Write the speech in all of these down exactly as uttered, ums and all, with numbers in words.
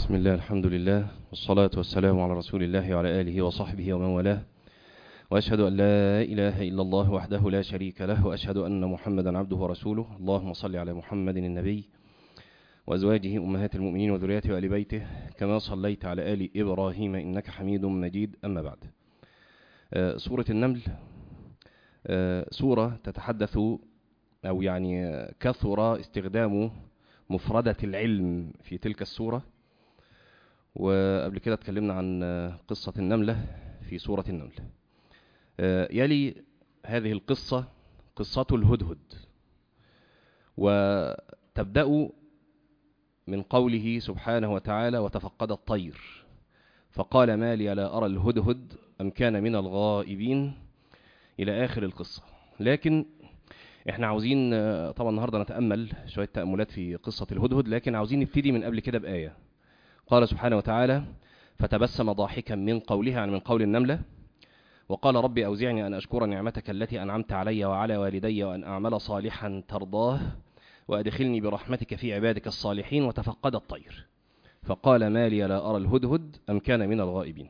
بسم الله، الحمد لله، والصلاة والسلام على رسول الله وعلى آله وصحبه ومن والاه، وأشهد أن لا إله إلا الله وحده لا شريك له، وأشهد أن محمدا عبده ورسوله. اللهم صل على محمد النبي وأزواجه أمهات المؤمنين وذريته وآل بيته كما صليت على آل إبراهيم إنك حميد مجيد. أما بعد، آه سورة النمل آه سورة تتحدث أو يعني كثر استخدام مفردة العلم في تلك السورة، وقبل كده اتكلمنا عن قصة النملة في سورة النمل. يلي هذه القصة قصة الهدهد، وتبدأ من قوله سبحانه وتعالى: وتفقد الطير فقال ما لي لا أرى الهدهد أم كان من الغائبين، إلى آخر القصة. لكن احنا عاوزين طبعا النهاردة نتأمل شوية تأملات في قصة الهدهد، لكن عاوزين نبتدي من قبل كده بآية. قال سبحانه وتعالى: فتبسم ضاحكا من قولها، يعني من قول النملة، وقال ربي أوزعني أن أشكر نعمتك التي أنعمت علي وعلى والدي وأن أعمل صالحا ترضاه وأدخلني برحمتك في عبادك الصالحين. وتفقد الطير فقال ما لي لا أرى الهدهد أم كان من الغائبين.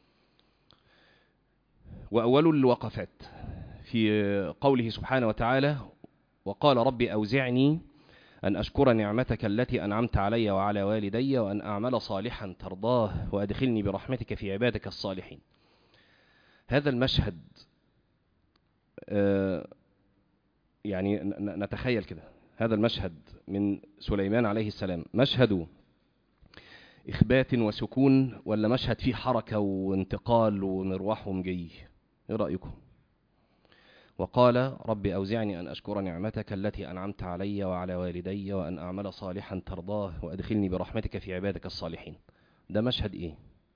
وأول الوقفات في قوله سبحانه وتعالى: وقال ربي أوزعني أن أشكر نعمتك التي أنعمت علي وعلى والدي وأن أعمل صالحا ترضاه وأدخلني برحمتك في عبادك الصالحين. هذا المشهد آه يعني نتخيل كده، هذا المشهد من سليمان عليه السلام مشهد إخبات وسكون، ولا مشهد فيه حركة وانتقال ومروح ومجي؟ إيه رأيكم؟ وقال ربي أوزعني أن أشكر نعمتك التي أنعمت علي وعلى والدي وأن أعمل صالحا ترضاه وأدخلني برحمتك في عبادك الصالحين. ده مشهد إيه؟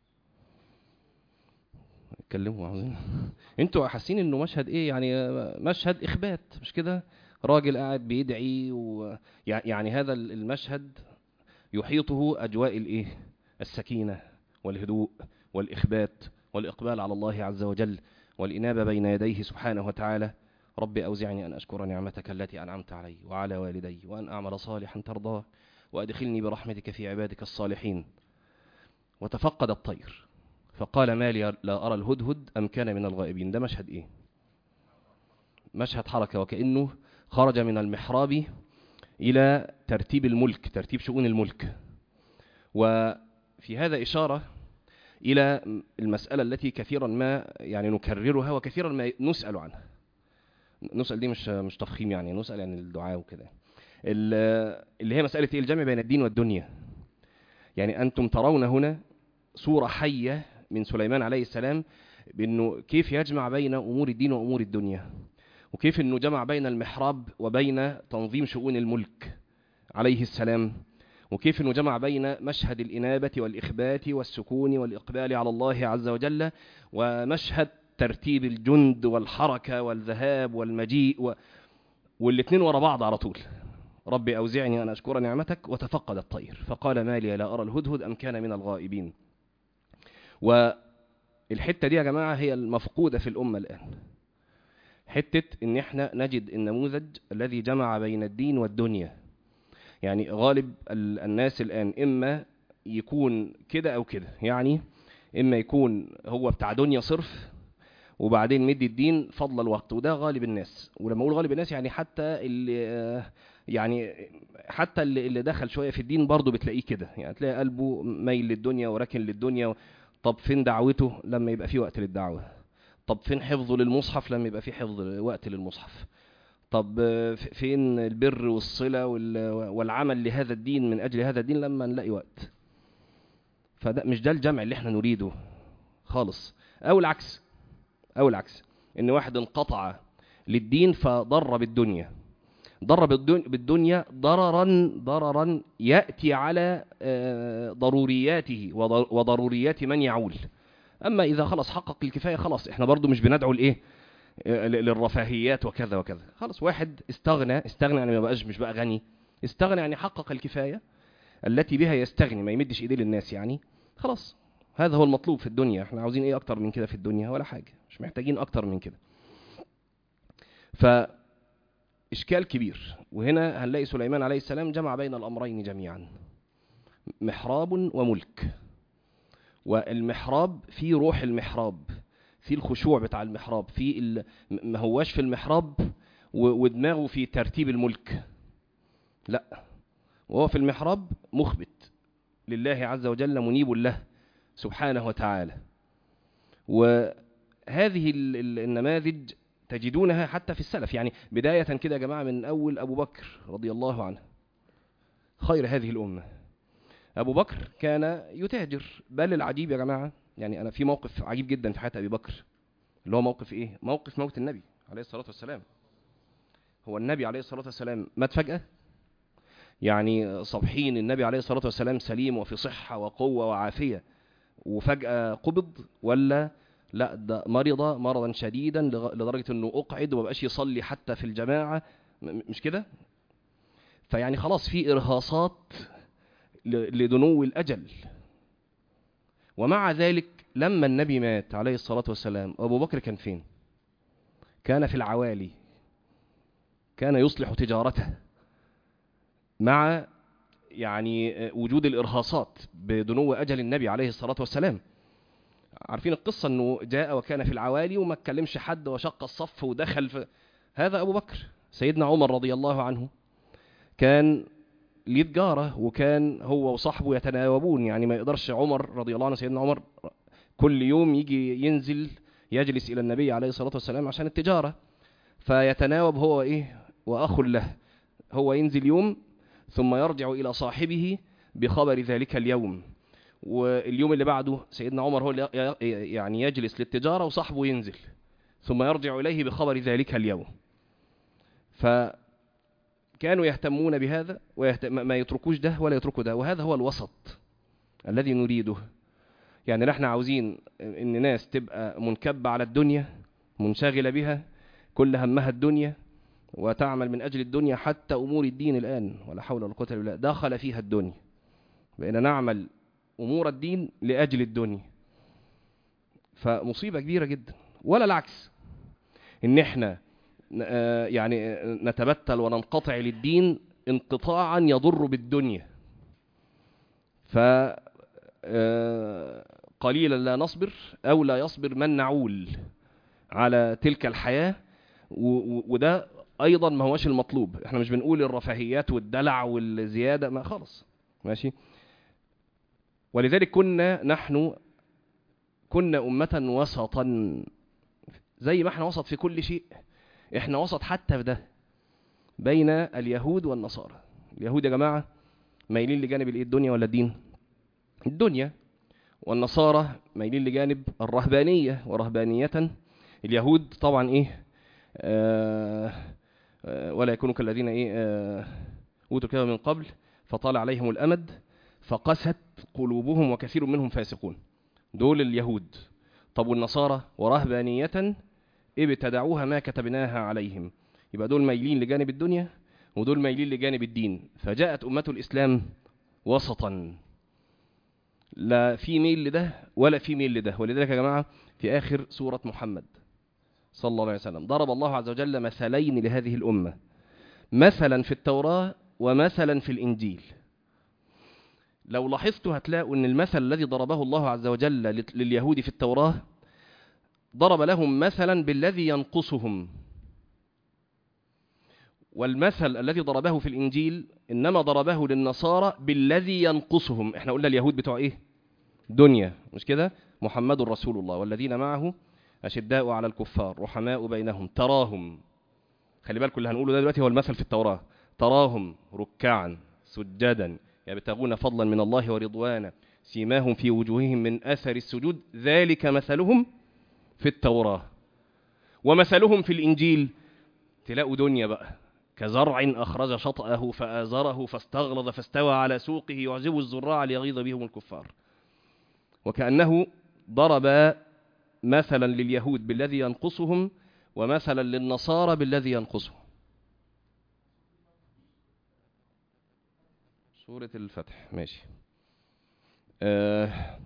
اتكلموا عاوزين انتوا حاسين انه مشهد ايه؟ يعني مشهد اخبات، مش كده؟ راجل قاعد بيدعي و... يعني هذا المشهد يحيطه اجواء الايه؟ السكينة والهدوء والاخبات والاقبال على الله عز وجل والانابة بين يديه سبحانه وتعالى. ربي اوزعني ان اشكر نعمتك التي انعمت علي وعلى والدي وان اعمل صالحا ترضاه وادخلني برحمتك في عبادك الصالحين. وتفقد الطير فقال ما لي لا أرى الهدهد أم كان من الغائبين. ده مشهد إيه؟ مشهد حركة، وكأنه خرج من المحراب إلى ترتيب الملك، ترتيب شؤون الملك. وفي هذا إشارة إلى المسألة التي كثيرا ما يعني نكررها وكثيرا ما نسأل عنها. نسأل دي مش مش تفخيم، يعني نسأل يعني الدعاء وكده، اللي هي مسألة إيه؟ الجمع بين الدين والدنيا. يعني أنتم ترون هنا صورة حية من سليمان عليه السلام، بأنه كيف يجمع بين أمور الدين وأمور الدنيا، وكيف أنه جمع بين المحراب وبين تنظيم شؤون الملك عليه السلام، وكيف أنه جمع بين مشهد الإنابة والإخبات والسكون والإقبال على الله عز وجل ومشهد ترتيب الجند والحركة والذهاب والمجيء و... والاثنين وراء بعض على طول. ربي أوزعني أن أشكر نعمتك وتفقد الطير فقال ما لي لا أرى الهدهد أم كان من الغائبين. والحتة دي يا جماعة هي المفقودة في الأمة الآن، حتة إن إحنا نجد النموذج الذي جمع بين الدين والدنيا. يعني غالب الناس الآن إما يكون كده أو كده، يعني إما يكون هو بتاع دنيا صرف وبعدين مدي الدين فضل الوقت، وده غالب الناس. ولما أقول غالب الناس يعني حتى اللي يعني حتى اللي دخل شوية في الدين برضه بتلاقيه كده، يعني تلاقي قلبه ميل للدنيا وراكن للدنيا. طب فين دعوته لما يبقى فيه وقت للدعوة؟ طب فين حفظه للمصحف لما يبقى فيه حفظ وقت للمصحف؟ طب فين البر والصلة والعمل لهذا الدين من أجل هذا الدين لما نلاقي وقت؟ فده مش ده الجمع اللي احنا نريده خالص. أو العكس، أو العكس إن واحد انقطع للدين فضر بالدنيا، ضر بالدنيا ضررا ضررا يأتي على ضرورياته وضروريات من يعول. أما إذا خلص حقق الكفاية خلاص، إحنا برضو مش بندعو لإيه؟ للرفاهيات وكذا وكذا. خلاص واحد استغنى، استغنى يعني ما بقاش مش بقى غني، استغنى يعني حقق الكفاية التي بها يستغني، ما يمدش إيديه للناس يعني. خلاص هذا هو المطلوب في الدنيا. إحنا عاوزين إيه أكتر من كده في الدنيا؟ ولا حاجة، مش محتاجين أكتر من كده. فإشكال كبير، وهنا هنلاقي سليمان عليه السلام جمع بين الأمرين جميعا. محراب وملك. والمحراب في روح المحراب، في الخشوع بتاع المحراب، في ال... ما هواش في المحراب ودماغه في ترتيب الملك، لا، وهو في المحراب مخبت لله عز وجل، منيب له سبحانه وتعالى. وهذه النماذج تجدونها حتى في السلف، يعني بداية كده يا جماعة من أول أبو بكر رضي الله عنه خير هذه الأمة. أبو بكر كان يتاجر، بل العجيب يا جماعة، يعني أنا في موقف عجيب جدا في حياة أبي بكر، اللي هو موقف إيه؟ موقف موت النبي عليه الصلاة والسلام. هو النبي عليه الصلاة والسلام مات فجأة، يعني صبحين النبي عليه الصلاة والسلام سليم وفي صحة وقوة وعافية وفجأة قبض، ولا لا ده مرض مرضا شديدا لدرجة أنه أقعد ومبقاش يصلي حتى في الجماعة، مش كده؟ فيعني خلاص في إرهاصات لدنو الأجل. ومع ذلك لما النبي مات عليه الصلاة والسلام أبو بكر كان فين؟ كان في العوالي، كان يصلح تجارته مع يعني وجود الإرهاصات بدنو أجل النبي عليه الصلاة والسلام. عارفين القصة أنه جاء وكان في العوالي وما اتكلمش حد وشق الصف ودخل في هذا أبو بكر. سيدنا عمر رضي الله عنه كان ليه تجارة، وكان هو وصاحبه يتناوبون، يعني ما يقدرش عمر رضي الله عنه سيدنا عمر كل يوم يجي ينزل يجلس إلى النبي عليه الصلاة والسلام عشان التجارة، فيتناوب هو إيه وأخ له، هو ينزل يوم ثم يرجع إلى صاحبه بخبر ذلك اليوم، واليوم اللي بعده سيدنا عمر هو يعني يجلس للتجارة وصاحبه ينزل ثم يرجع إليه بخبر ذلك اليوم. فكانوا يهتمون بهذا ويهتم ما يتركوش ده ولا يتركوا ده، وهذا هو الوسط الذي نريده. يعني نحن عاوزين ان ناس تبقى منكبة على الدنيا، منشغلة بها، كل همها الدنيا وتعمل من أجل الدنيا، حتى أمور الدين الآن ولا حول ولا قوة إلا بالله دخل فيها الدنيا، بأن نعمل أمور الدين لأجل الدنيا، فمصيبة كبيرة جدا. ولا العكس، إن إحنا يعني نتبتل وننقطع للدين انقطاعا يضر بالدنيا، فقليلا لا نصبر أو لا يصبر من نعول على تلك الحياة. وده أيضا ما هوش المطلوب، احنا مش بنقول الرفاهيات والدلع والزيادة، ما خالص ماشي. ولذلك كنا نحن كنا أمة وسطا، زي ما احنا وسط في كل شيء، احنا وسط حتى في ده بين اليهود والنصارى. اليهود يا جماعة مايلين لجانب الايه، الدنيا ولا الدين؟ الدنيا. والنصارى مايلين لجانب الرهبانية ورهبانية. اليهود طبعا ايه آه آه ولا يكونوا كالذين ايه آه اوتوا الكتاب من قبل فطال عليهم الأمد فقست قلوبهم وكثير منهم فاسقون. دول اليهود. طب والنصارى؟ ورهبانية ابتدعوها ما كتبناها عليهم. يبقى دول مايلين لجانب الدنيا ودول مايلين لجانب الدين. فجاءت أمة الإسلام وسطا، لا في ميل لده ولا في ميل لده. ولذلك يا جماعة في آخر سورة محمد صلى الله عليه وسلم ضرب الله عز وجل مثلين لهذه الأمة، مثلا في التوراة ومثلا في الإنجيل. لو لاحظتوا هتلاقوا أن المثل الذي ضربه الله عز وجل لليهود في التوراة ضرب لهم مثلا بالذي ينقصهم، والمثل الذي ضربه في الإنجيل إنما ضربه للنصارى بالذي ينقصهم. احنا قلنا اليهود بتوع ايه؟ دنيا، مش كده؟ محمد رسول الله والذين معه أشداء على الكفار رحماء بينهم تراهم، خلي بالكم اللي هنقوله ده دلوقتي هو المثل في التوراة، تراهم ركعا سجدا يبتغون فضلا من الله ورضوانا سيماهم في وجوههم من أثر السجود ذلك مثلهم في التوراة. ومثلهم في الإنجيل تلاقوا دنيا بقى، كزرع أخرج شطأه فآزره فاستغلظ فاستوى على سوقه يعجب الزراع ليغيظ بهم الكفار. وكأنه ضرب مثلا لليهود بالذي ينقصهم ومثلا للنصارى بالذي ينقصهم. سورة الفتح ماشي. آه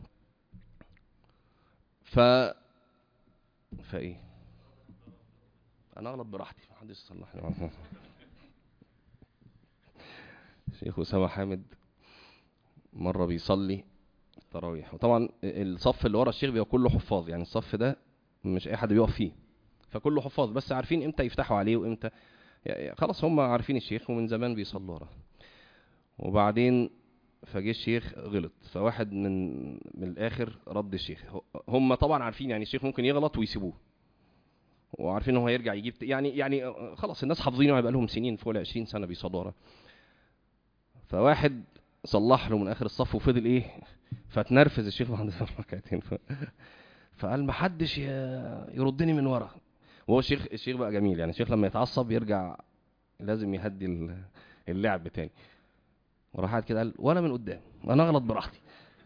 ف فايه انا اغلط براحتي، محدش يصلحني. شيخ أسامة حامد مرة بيصلي التراويح، وطبعا الصف اللي ورا الشيخ بيبقى كله حفاظ، يعني الصف ده مش اي حد بيقف فيه، فكله حفاظ بس عارفين امتى يفتحوا عليه وامتى، يعني خلاص هم عارفين الشيخ ومن زمان بيصلوا وراه. وبعدين فجه الشيخ غلط، فواحد من من الاخر رد الشيخ. هم طبعا عارفين يعني الشيخ ممكن يغلط ويسيبوه، وعارفين ان هو هيرجع يجيب يعني يعني خلاص الناس حافظينه، هيبقى لهم سنين فوق عشرين سنه بيصلوا وراه. فواحد صلح له من اخر الصف وفضل ايه، فتنرفز الشيخ بعد ركعتين ف... فقال ما حدش يردني من ورا. وهو الشيخ الشيخ بقى جميل، يعني الشيخ لما يتعصب يرجع لازم يهدي اللعب تاني. وراح قاعد كده قال وانا من قدام انا اغلط براحتي.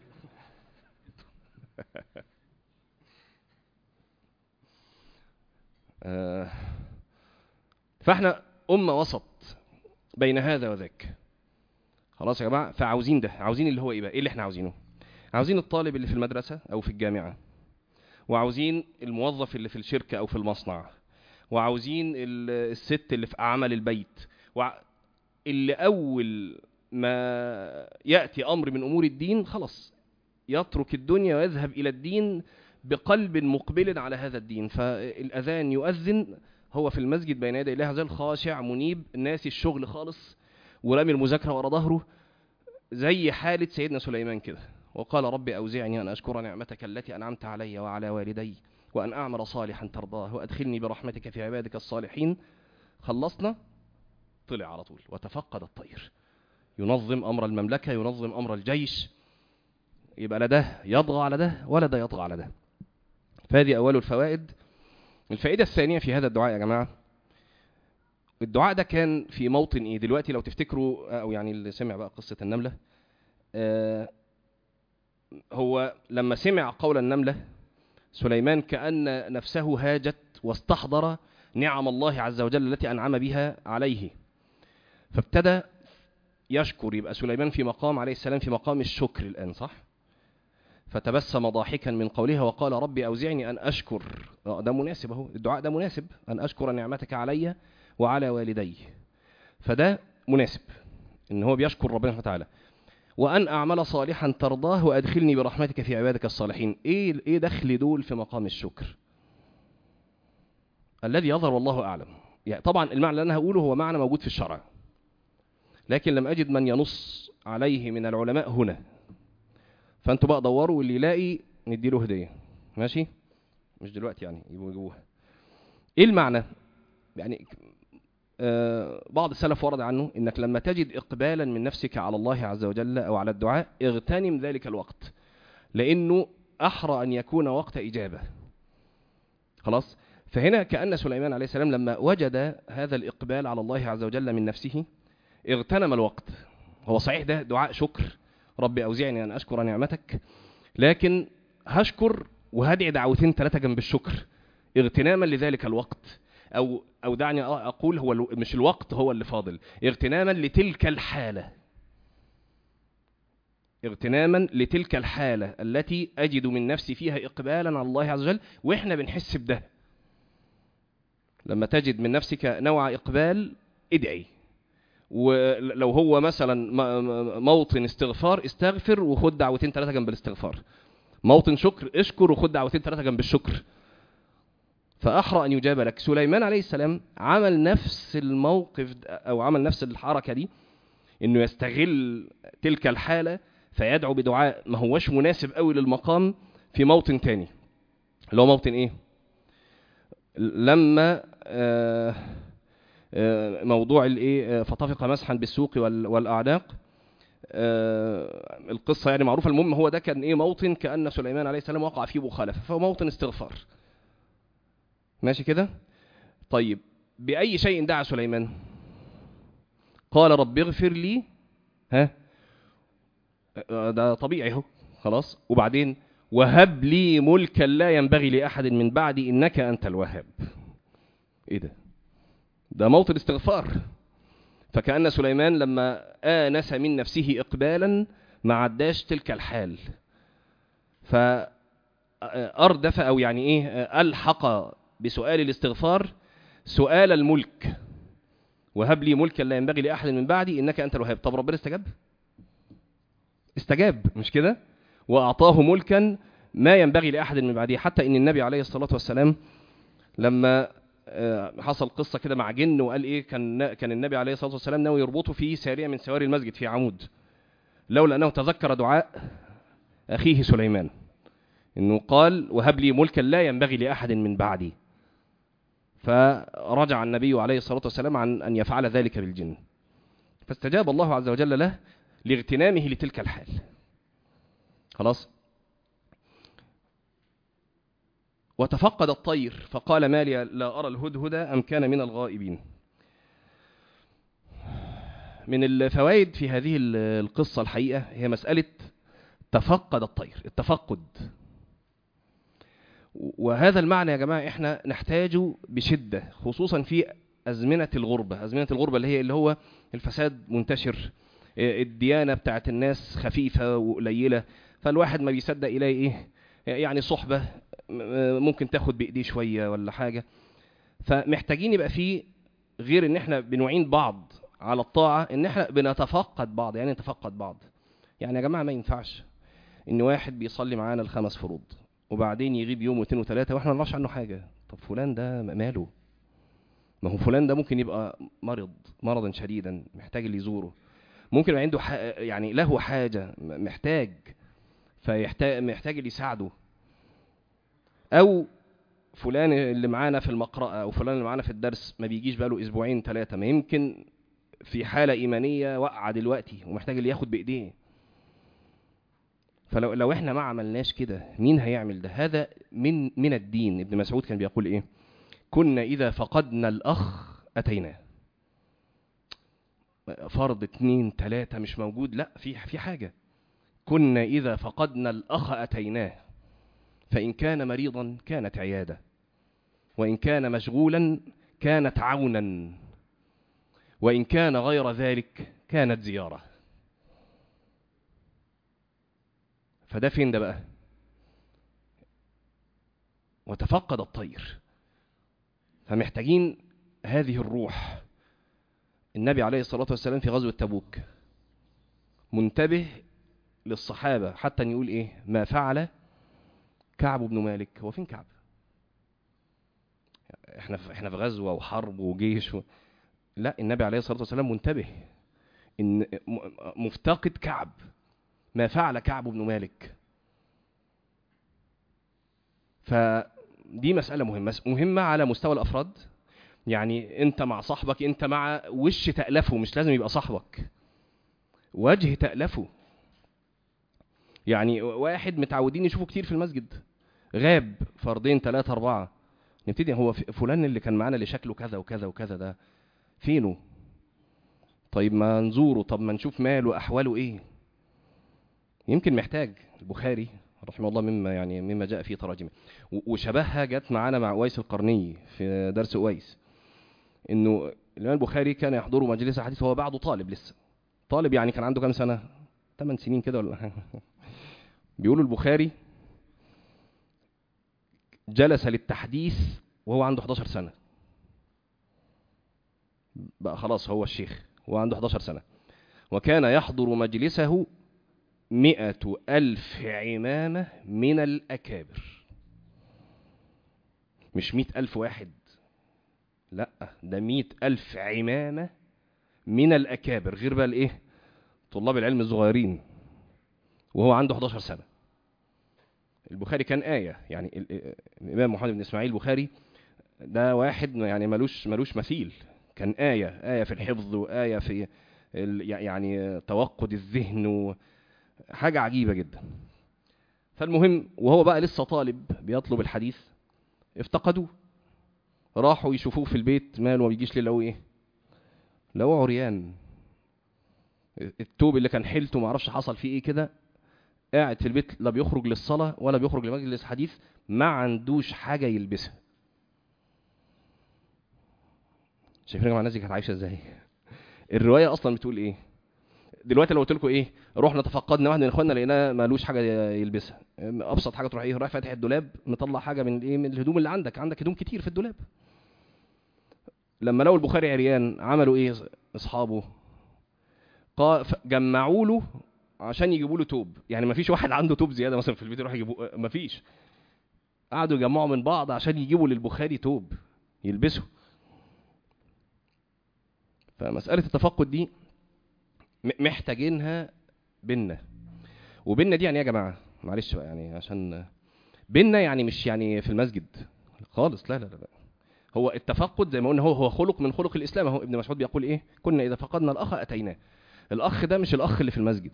فاحنا امه وسط بين هذا وذاك، خلاص يا جماعه. فعاوزين ده، عاوزين اللي هو ايه بقى، ايه اللي احنا عاوزينه؟ عاوزين الطالب اللي في المدرسه او في الجامعه، وعاوزين الموظف اللي في الشركه او في المصنع، وعاوزين الست اللي في عمل البيت، وع... اللي اول ما ياتي امر من امور الدين خلاص يترك الدنيا ويذهب الى الدين بقلب مقبل على هذا الدين. فالاذان يؤذن هو في المسجد بين يدي الله عز وجل خاشع منيب، ناسي الشغل خالص ورامي المذاكره ورا ظهره، زي حاله سيدنا سليمان كده. وقال ربي اوزعني ان اشكر نعمتك التي انعمت علي وعلى والدي وان اعمل صالحا ترضاه وادخلني برحمتك في عبادك الصالحين. خلصنا طلع على طول وتفقد الطير، ينظم امر المملكه، ينظم امر الجيش. يبقى لا ده يطغى على ده ولا ده يطغى على ده. فهذه اول الفوائد. الفائده الثانيه في هذا الدعاء يا جماعه، الدعاء ده كان في موطن ايه دلوقتي لو تفتكروا، او يعني اللي سمع بقى قصه النمله، آه هو لما سمع قول النمله سليمان كأن نفسه هاجت واستحضر نعم الله عز وجل التي أنعم بها عليه، فابتدى يشكر. يبقى سليمان في مقام عليه السلام في مقام الشكر الآن، صح؟ فتبسم ضاحكا من قولها وقال ربي أوزعني أن أشكر. ده مناسب اهو، الدعاء ده مناسب، أن أشكر نعمتك علي وعلى والدي. فده مناسب إن هو بيشكر ربنا تعالى. وأن أعمل صالحا ترضاه وأدخلني برحمتك في عبادك الصالحين. إيه إيه دخل دول في مقام الشكر؟ الذي يظهر والله أعلم. يعني طبعا المعنى اللي أنا هقوله هو معنى موجود في الشرع، لكن لم أجد من ينص عليه من العلماء هنا. فأنتوا بقى دوروا واللي يلاقي نديله هدية، ماشي؟ مش دلوقتي يعني، يبقوا يجيبوها. إيه المعنى؟ يعني آه بعض السلف ورد عنه إنك لما تجد إقبالا من نفسك على الله عز وجل أو على الدعاء اغتنم ذلك الوقت، لأنه أحرى أن يكون وقت إجابة. خلاص؟ فهنا كأن سليمان عليه السلام لما وجد هذا الإقبال على الله عز وجل من نفسه اغتنم الوقت. هو صحيح ده دعاء شكر، ربي أوزعني أن أشكر نعمتك، لكن هشكر وهدعي دعوتين ثلاثة جنب الشكر اغتناما لذلك الوقت. أو, أو دعني أقول هو مش الوقت هو اللي فاضل، اغتناما لتلك الحالة، اغتناما لتلك الحالة التي أجد من نفسي فيها إقبالا على الله عز وجل. وإحنا بنحس بده لما تجد من نفسك نوع إقبال ادعي. ولو هو مثلا موطن استغفار استغفر وخد دعوتين ثلاثة جنب الاستغفار، موطن شكر اشكر وخد دعوتين ثلاثة جنب الشكر، فأحرى أن يجاب لك. سليمان عليه السلام عمل نفس الموقف أو عمل نفس الحركة دي، إنه يستغل تلك الحالة فيدعو بدعاء ما هوش مناسب قوي للمقام في موطن تاني، اللي هو موطن إيه؟ لما آه موضوع الايه فطفق مسحا بالسوق والاعناق، القصه يعني معروفه. المهم هو ده كان ايه موطن كأن سليمان عليه السلام وقع فيه مخالفه، فهو موطن استغفار، ماشي كده. طيب باي شيء دعا سليمان؟ قال رب اغفر لي، ها ده طبيعي اهو خلاص. وبعدين وهب لي ملكا لا ينبغي لاحد من بعدي انك انت الوهاب. ايه ده؟ ده موطن استغفار. فكأن سليمان لما آنس من نفسه إقبالا ما عداش تلك الحال، فأردف أو يعني إيه ألحق بسؤال الاستغفار سؤال الملك، وهب لي ملكا لا ينبغي لأحد من بعدي إنك أنت الوهاب. طب ربنا استجاب؟ استجاب، مش كده؟ وأعطاه ملكا ما ينبغي لأحد من بعده. حتى إن النبي عليه الصلاة والسلام لما حصل قصة كده مع جن وقال إيه، كان كان النبي عليه الصلاة والسلام ناوي يربطه في سارية من سواري المسجد في عمود، لولا أنه تذكر دعاء أخيه سليمان إنه قال وهب لي ملكا لا ينبغي لأحد من بعدي، فرجع النبي عليه الصلاة والسلام عن أن يفعل ذلك بالجن، فاستجاب الله عز وجل له لاغتنامه لتلك الحال. خلاص. وتفقد الطير فقال ما لي لا أرى الهدهد أم كان من الغائبين. من الفوائد في هذه القصة الحقيقة هي مسألة تفقد الطير، التفقد. وهذا المعنى يا جماعة احنا نحتاجه بشدة، خصوصا في أزمنة الغربة. أزمنة الغربة اللي هي اللي هو الفساد منتشر، الديانة بتاعت الناس خفيفة وقليلة، فالواحد ما بيصدق يلاقي ايه يعني صحبة ممكن تاخد بإيديه شوية ولا حاجة. فمحتاجين يبقى فيه غير ان احنا بنعين بعض على الطاعة، ان احنا بنتفقد بعض. يعني نتفقد بعض يعني يا جماعة ما ينفعش ان واحد بيصلي معانا الخمس فروض وبعدين يغيب يوم واثنين وثلاثة واحنا ما نعرفش عنه حاجة. طب فلان ده ماله؟ ما هو فلان ده ممكن يبقى مرض مرضا شديدا محتاج اللي يزوره، ممكن يبقى عنده يعني له حاجة محتاج فيحتاج محتاج اللي يساعده، او فلان اللي معانا في المقرأة او فلان اللي معانا في الدرس ما بيجيش بقاله اسبوعين ثلاثة، ما يمكن في حالة ايمانية وقع دلوقتي ومحتاج اللي ياخد بايديه. فلو لو احنا ما عملناش كده مين هيعمل ده؟ هذا من من الدين. ابن مسعود كان بيقول ايه؟ كنا اذا فقدنا الاخ اتيناه. فرض اتنين ثلاثة مش موجود، لا في في حاجة. كنا اذا فقدنا الاخ اتيناه، فان كان مريضا كانت عيادة، وان كان مشغولا كانت عونا، وان كان غير ذلك كانت زيارة. فده فين ده بقى؟ وتفقد الطير. فمحتاجين هذه الروح. النبي عليه الصلاة والسلام في غزوة تبوك منتبه للصحابة حتى يقول ايه ما فعل كعب بن مالك. هو فين كعب؟ احنا في احنا في غزوة وحرب وجيش و... لا، النبي عليه الصلاة والسلام منتبه ان مفتقد كعب. ما فعل كعب بن مالك. فدي مسألة مهمة مهمة على مستوى الأفراد. يعني انت مع صاحبك، انت مع وش تألفه، مش لازم يبقى صاحبك، وجه تألفه. يعني واحد متعودين يشوفه كتير في المسجد، غاب فردين ثلاثة أربعة، نبتدي هو فلان اللي كان معانا اللي شكله كذا وكذا وكذا ده فينه؟ طيب ما نزوره، طب ما نشوف ماله أحواله إيه. يمكن محتاج. البخاري رحمه الله مما يعني مما جاء فيه تراجمه، وشبهها جت معانا مع أويس القرني في درس أويس، إنه الإمام البخاري كان يحضر مجلس حديث وهو بعده طالب، لسه طالب، يعني كان عنده كام سنة؟ ثمان سنين كده ولا حاجة. بيقولوا البخاري جلس للتحديث وهو عنده حداشر سنة، بقى خلاص هو الشيخ وهو عنده حداشر سنة، وكان يحضر مجلسه مئة ألف عمامة من الأكابر. مش مئة ألف واحد، لا، ده مئة ألف عمامة من الأكابر، غير بقى الإيه طلاب العلم الصغيرين، وهو عنده حداشر سنة. البخاري كان آية. يعني الإمام محمد بن إسماعيل البخاري ده واحد يعني ملوش ملوش مثيل، كان آية آية في الحفظ وآية في يعني توقد الذهن، حاجة عجيبة جدا. فالمهم وهو بقى لسه طالب بيطلب الحديث افتقدوه، راحوا يشوفوه في البيت، ماله ما بيجيش ليه؟ لو ايه لو عريان، التوب اللي كان حيلته ما عرفش حصل فيه ايه كده، قاعد في البيت لا بيخرج للصلاة ولا بيخرج لمجلس حديث، ما عندوش حاجة يلبسها. شايفين يا جماعه الناس دي كانت عايشه ازاي؟ الروايه اصلا بتقول ايه دلوقتي؟ لو قلت لكم ايه رحنا تفقدنا واحد من اخواننا لقيناه مالوش حاجه يلبسها، ابسط حاجه تروح ايه رايح فاتح الدولاب مطلع حاجه من ايه من الهدوم اللي عندك عندك هدوم كتير في الدولاب. لما لقوا البخاري عريان عملوا ايه اصحابه؟ جمعوا له عشان يجيبوا له توب. يعني ما فيش واحد عنده توب زياده مثلا في البيت يروح يجيبوا، ما فيش. قعدوا يجمعوا من بعض عشان يجيبوا للبخاري توب يلبسه. فمساله التفقد دي محتاجينها بينا. وبينا دي يعني ايه يا جماعه؟ معلش بقى، يعني عشان بينا يعني مش يعني في المسجد خالص، لا لا لا. هو التفقد زي ما قلنا هو هو خلق من خلق الاسلام. هو ابن مسعود بيقول ايه؟ كنا اذا فقدنا الاخ اتيناه. الاخ ده مش الاخ اللي في المسجد.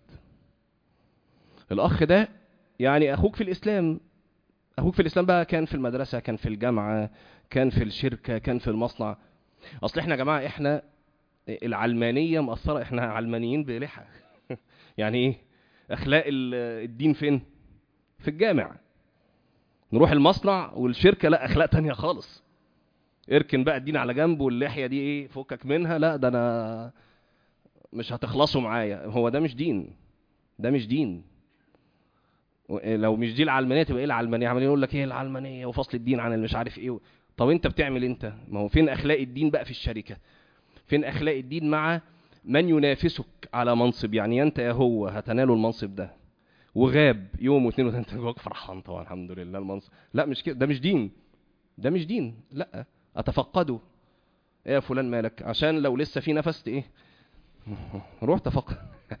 الاخ ده يعني اخوك في الاسلام. اخوك في الاسلام بقى كان في المدرسه، كان في الجامعه، كان في الشركه، كان في المصنع. اصل احنا يا جماعه احنا العلمانيه مأثره، احنا علمانيين بلحى. يعني ايه اخلاق الدين فين؟ في الجامع. نروح المصنع والشركه لا، اخلاق تانية خالص. اركن بقى الدين على جنب، واللحيه دي ايه فكك منها، لا ده انا مش هتخلصوا معايا. هو ده مش دين، ده مش دين. لو مش دي العلمانيه تبقى ايه العلمانيه؟ عمالين يقول لك ايه العلمانيه وفصل الدين عن المش عارف ايه. طب انت بتعمل انت؟ ما هو فين اخلاق الدين بقى في الشركه؟ فين اخلاق الدين مع من ينافسك على منصب؟ يعني انت يا هو هتنالوا المنصب ده وغاب يوم واثنين وثلاثه جواك فرحان طبعا الحمد لله المنصب. لا مش كده، ده مش دين، ده مش دين. لا اتفقدوا ايه يا فلان مالك؟ عشان لو لسه في نفس ايه روح تفقد.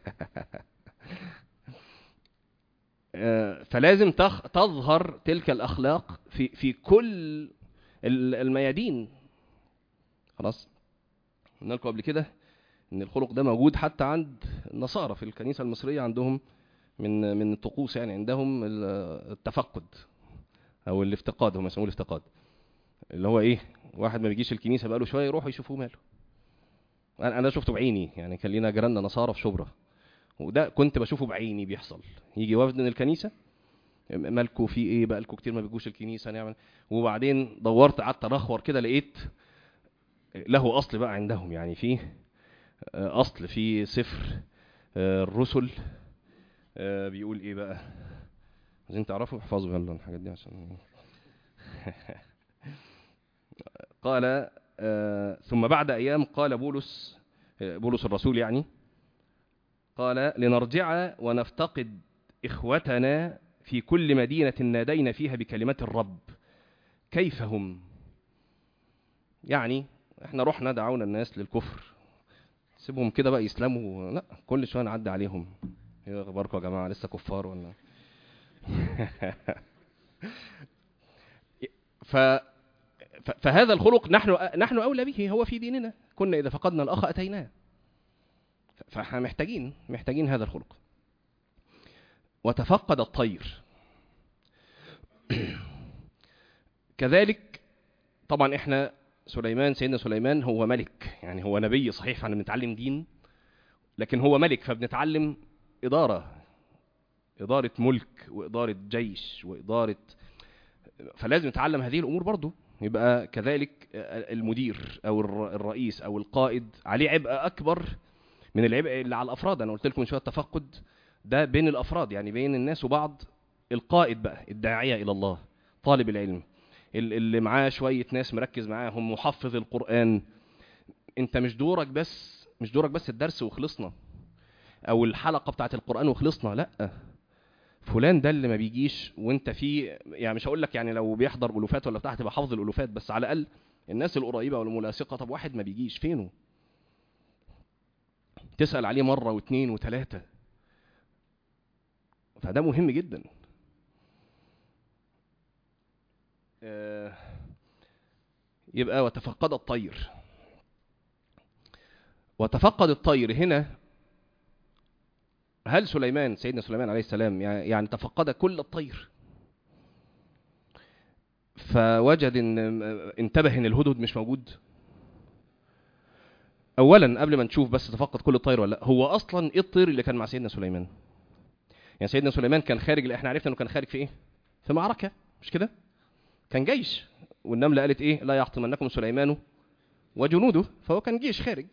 فلازم تظهر تلك الاخلاق في في كل الميادين. خلاص قلنا لكم قبل كده ان الخلق ده موجود حتى عند النصارى في الكنيسه المصريه. عندهم من من الطقوس يعني عندهم التفقد او الافتقاد، هم يسموه الافتقاد، اللي هو ايه؟ واحد ما بيجيش الكنيسه بقاله شويه يروحوا يشوفوه ماله. انا شفته بعيني، يعني كان لنا جيراننا نصارى في شبرا، وده كنت بشوفه بعيني بيحصل. يجي وفد من الكنيسه مالكوا في ايه بقى لكم كتير ما بيجوش الكنيسه نعمل. وبعدين دورت قعدت انخور كده لقيت له اصل بقى عندهم، يعني فيه اصل في سفر الرسل بيقول ايه بقى؟ عايزين تعرفوا احفظوا يلا الحاجات دي عشان قال ثم بعد ايام قال بولس بولس الرسول يعني قال لنرجع ونفتقد اخوتنا في كل مدينة نادينا فيها بكلمات الرب كيف هم. يعني احنا رحنا دعونا الناس للكفر، سيبهم كده بقى يسلموا؟ لا، كل شويه نعدي عليهم ايه اخباركم يا جماعه لسه كفار ولا؟ ف فهذا الخلق نحن نحن اولى به، هو في ديننا. كنا اذا فقدنا الاخ اتيناه. فاحنا محتاجين محتاجين هذا الخلق. وتفقد الطير كذلك. طبعا احنا سليمان سيدنا سليمان هو ملك، يعني هو نبي صحيح، فاحنا بنتعلم دين، لكن هو ملك فبنتعلم إدارة، إدارة ملك وإدارة جيش وإدارة، فلازم نتعلم هذه الأمور برضو. يبقى كذلك المدير أو الرئيس أو القائد عليه عبء أكبر من العبء اللي على الأفراد. أنا قلت لكم شوية التفقد ده بين الأفراد، يعني بين الناس وبعض. القائد بقى الداعية إلى الله، طالب العلم اللي معاه شوية ناس مركز معاهم، محفظ القرآن. انت مش دورك بس مش دورك بس الدرس وخلصنا، او الحلقة بتاعت القرآن وخلصنا. لا، فلان ده اللي ما بيجيش وانت فيه، يعني مش هقول لك يعني لو بيحضر ألوفات ولا بتاع تبقى حافظ الألوفات، بس على الأقل الناس القريبة والملاصقة. طب واحد ما بيجيش فينه؟ تسأل عليه مرة واثنين وثلاثة، فده مهم جدا. يبقى وتفقد الطير. وتفقد الطير هنا، هل سليمان سيدنا سليمان عليه السلام يعني تفقد كل الطير فوجد ان انتبه ان الهدهد مش موجود؟ اولا قبل ما نشوف بس تفقد كل الطير ولا لا، هو اصلا ايه الطير اللي كان مع سيدنا سليمان؟ يعني سيدنا سليمان كان خارج، احنا عرفنا انه كان خارج في ايه؟ في معركة، مش كده؟ كان جيش، والنملة قالت ايه؟ لا يحطمنكم سليمان وجنوده، فهو كان جيش خارج.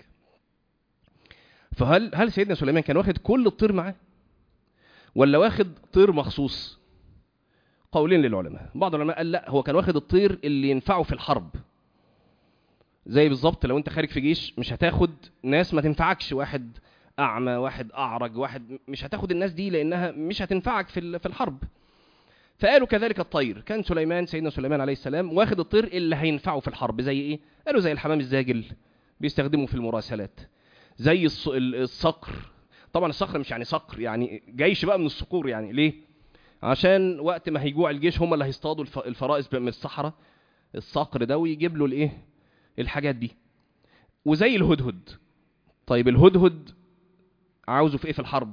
فهل هل سيدنا سليمان كان واخد كل الطير معاه ولا واخد طير مخصوص؟ قولين للعلماء. بعض العلماء قال لا، هو كان واخد الطير اللي ينفعه في الحرب. زي بالظبط لو انت خارج في جيش مش هتاخد ناس ما تنفعكش، واحد أعمى، واحد أعرج، واحد مش هتاخد الناس دي لأنها مش هتنفعك في في الحرب. فقالوا كذلك الطير، كان سليمان سيدنا سليمان عليه السلام واخد الطير اللي هينفعه في الحرب. زي إيه؟ قالوا زي الحمام الزاجل بيستخدموا في المراسلات، زي الصقر. طبعا الصقر مش يعني صقر، يعني جيش بقى من الصقور. يعني ليه؟ عشان وقت ما هيجوع الجيش هم اللي هيصطادوا الفرائس من الصحراء، الصقر ده ويجيب له الايه الحاجات دي. وزي الهدهد. طيب الهدهد عاوزه في ايه في الحرب؟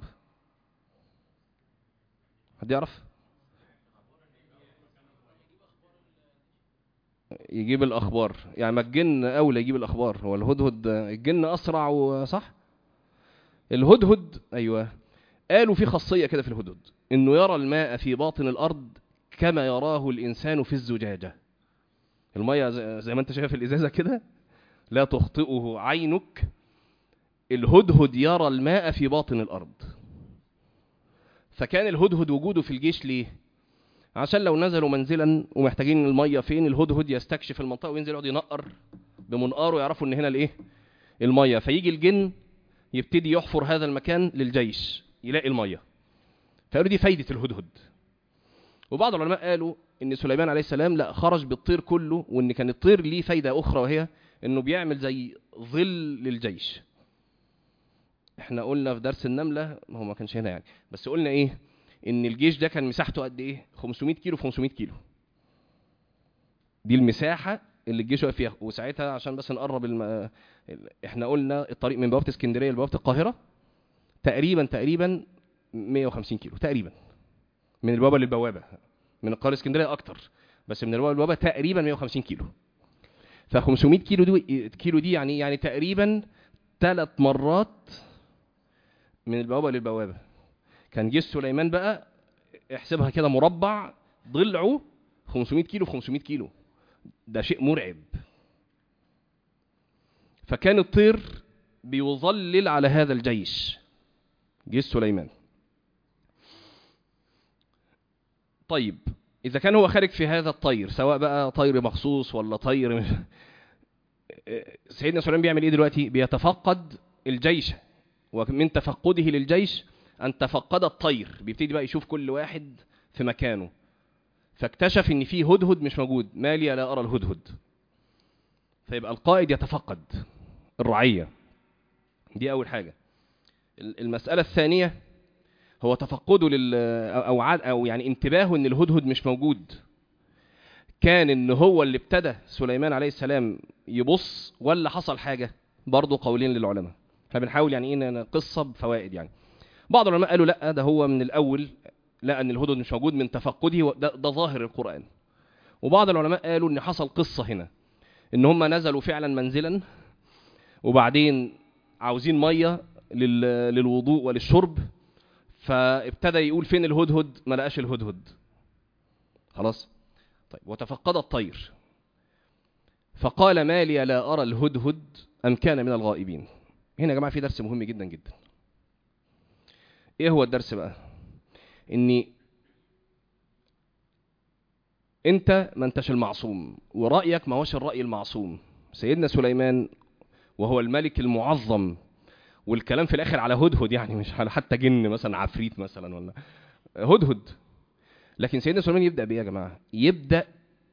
حد يعرف؟ يجيب الاخبار. يعني ما الجن اولى يجيب الاخبار، هو الهدهد الجن اسرع وصح. الهدهد ايوه، قالوا في خاصيه كده في الهدهد، انه يرى الماء في باطن الارض كما يراه الانسان في الزجاجه. الميه زي ما انت شايف الازازه كده لا تخطئه عينك، الهدهد يرى الماء في باطن الارض. فكان الهدهد وجوده في الجيش ليه؟ عشان لو نزلوا منزلا ومحتاجين الميه فين، الهدهد يستكشف المنطقه وينزل يقعد ينقر بمنقاره، يعرفوا ان هنا الايه الميه، فيجي الجن يبتدي يحفر هذا المكان للجيش يلاقي الميه. فقالوا دي فايده الهدهد. وبعض العلماء قالوا ان سليمان عليه السلام لا خرج بالطير كله، وان كان الطير ليه فايده اخرى، وهي انه بيعمل زي ظل للجيش. احنا قلنا في درس النمله، ما هو ما كانش هنا يعني، بس قلنا ايه، ان الجيش ده كان مساحته قد ايه؟ خمسمائة كيلو في خمسمائة كيلو. دي المساحه اللي الجيش واقف فيها. وساعتها عشان بس نقرب الم... احنا قلنا الطريق من بوابه اسكندريه لبوابه القاهره تقريبا تقريبا مائة وخمسين كيلو تقريبا، من البوابه للبوابه. من القاهره اسكندريه اكتر، بس من البوابه للبوابه تقريبا مائة وخمسين كيلو. ف خمسمائة كيلو دي كيلو دي يعني يعني تقريبا ثلاث مرات من البوابه للبوابه. كان جيش سليمان بقى احسبها كده مربع ضلعه خمسمائة كيلو في خمسمائة كيلو، ده شيء مرعب. فكان الطير بيظلل على هذا الجيش، جيش سليمان. طيب إذا كان هو خارج في هذا الطير، سواء بقى طير مخصوص ولا طير، سيدنا سليمان بيعمل إيه دلوقتي؟ بيتفقد الجيش، ومن تفقده للجيش أن تفقد الطير. بيبتدي بقى يشوف كل واحد في مكانه. فاكتشف إن فيه هدهد مش موجود، ما لي لا أرى الهدهد. فيبقى القائد يتفقد الرعية. دي أول حاجة. المسألة الثانية هو تفقده لل أو عاد أو يعني انتباهه إن الهدهد مش موجود. كان إن هو اللي ابتدى سليمان عليه السلام يبص، ولا حصل حاجة؟ برضو قولين للعلماء. احنا بنحاول يعني إيه قصة بفوائد. يعني بعض العلماء قالوا لا، ده هو من الأول لا، أن الهدهد مش موجود من تفقده، ده, ده ظاهر القرآن. وبعض العلماء قالوا إن حصل قصة هنا، إن هم نزلوا فعلا منزلا، وبعدين عاوزين مية للوضوء وللشرب، فابتدى يقول فين الهدهد، ما لقاش الهدهد. خلاص. طيب وتفقد الطير فقال ما لي لا أرى الهدهد أم كان من الغائبين. هنا يا جماعة في درس مهم جدا جدا. ايه هو الدرس بقى؟ اني انت ما انتش المعصوم، ورأيك ما هوش الرأي المعصوم. سيدنا سليمان وهو الملك المعظم، والكلام في الاخر على هدهد، يعني مش على حتى جن مثلا عفريت مثلا ولا هدهد. لكن سيدنا سليمان يبدأ بايه يا جماعة؟ يبدأ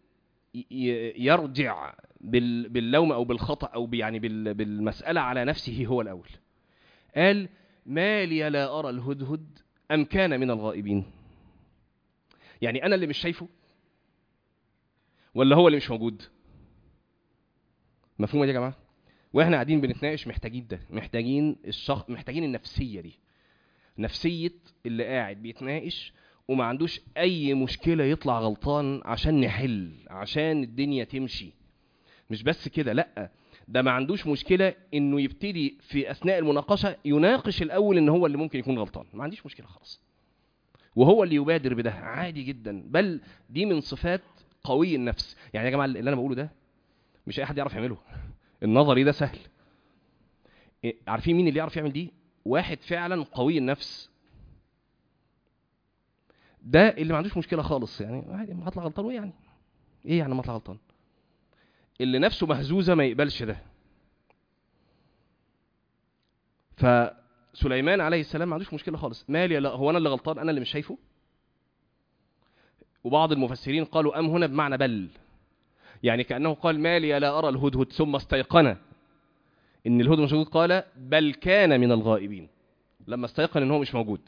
يرجع باللوم او بالخطأ او يعني بالمسألة على نفسه هو الاول. قال ما لي لا أرى الهدهد أم كان من الغائبين. يعني أنا اللي مش شايفه ولا هو اللي مش موجود؟ مفهومة دي يا جماعة؟ واحنا قاعدين بنتناقش محتاجين ده، محتاجين الشخص، محتاجين النفسية دي، نفسية اللي قاعد بيتناقش وما عندوش أي مشكلة يطلع غلطان عشان نحل، عشان الدنيا تمشي. مش بس كده، لأ، ده ما عندوش مشكلة إنه يبتدي في أثناء المناقشة يناقش الأول إن هو اللي ممكن يكون غلطان. ما عنديش مشكلة خالص، وهو اللي يبادر بده عادي جدا. بل دي من صفات قوي النفس. يعني يا جماعة اللي أنا بقوله ده مش أي حد يعرف يعمله. النظري ده سهل. عارفين مين اللي يعرف يعمل دي؟ واحد فعلا قوي النفس، ده اللي ما عندوش مشكلة خالص. يعني عادي ما هطلع غلطان، وإيه يعني؟ إيه يعني ما هطلع غلطان؟ اللي نفسه مهزوزة ما يقبلش ده. فسليمان عليه السلام ما عندوش مشكلة خالص. مالي لا هو أنا اللي غلطان، أنا اللي مش شايفه. وبعض المفسرين قالوا أم هنا بمعنى بل، يعني كأنه قال مالي لا أرى الهدهد، ثم استيقن إن الهدهد مش موجود، قال بل كان من الغائبين، لما استيقن إن هو مش موجود.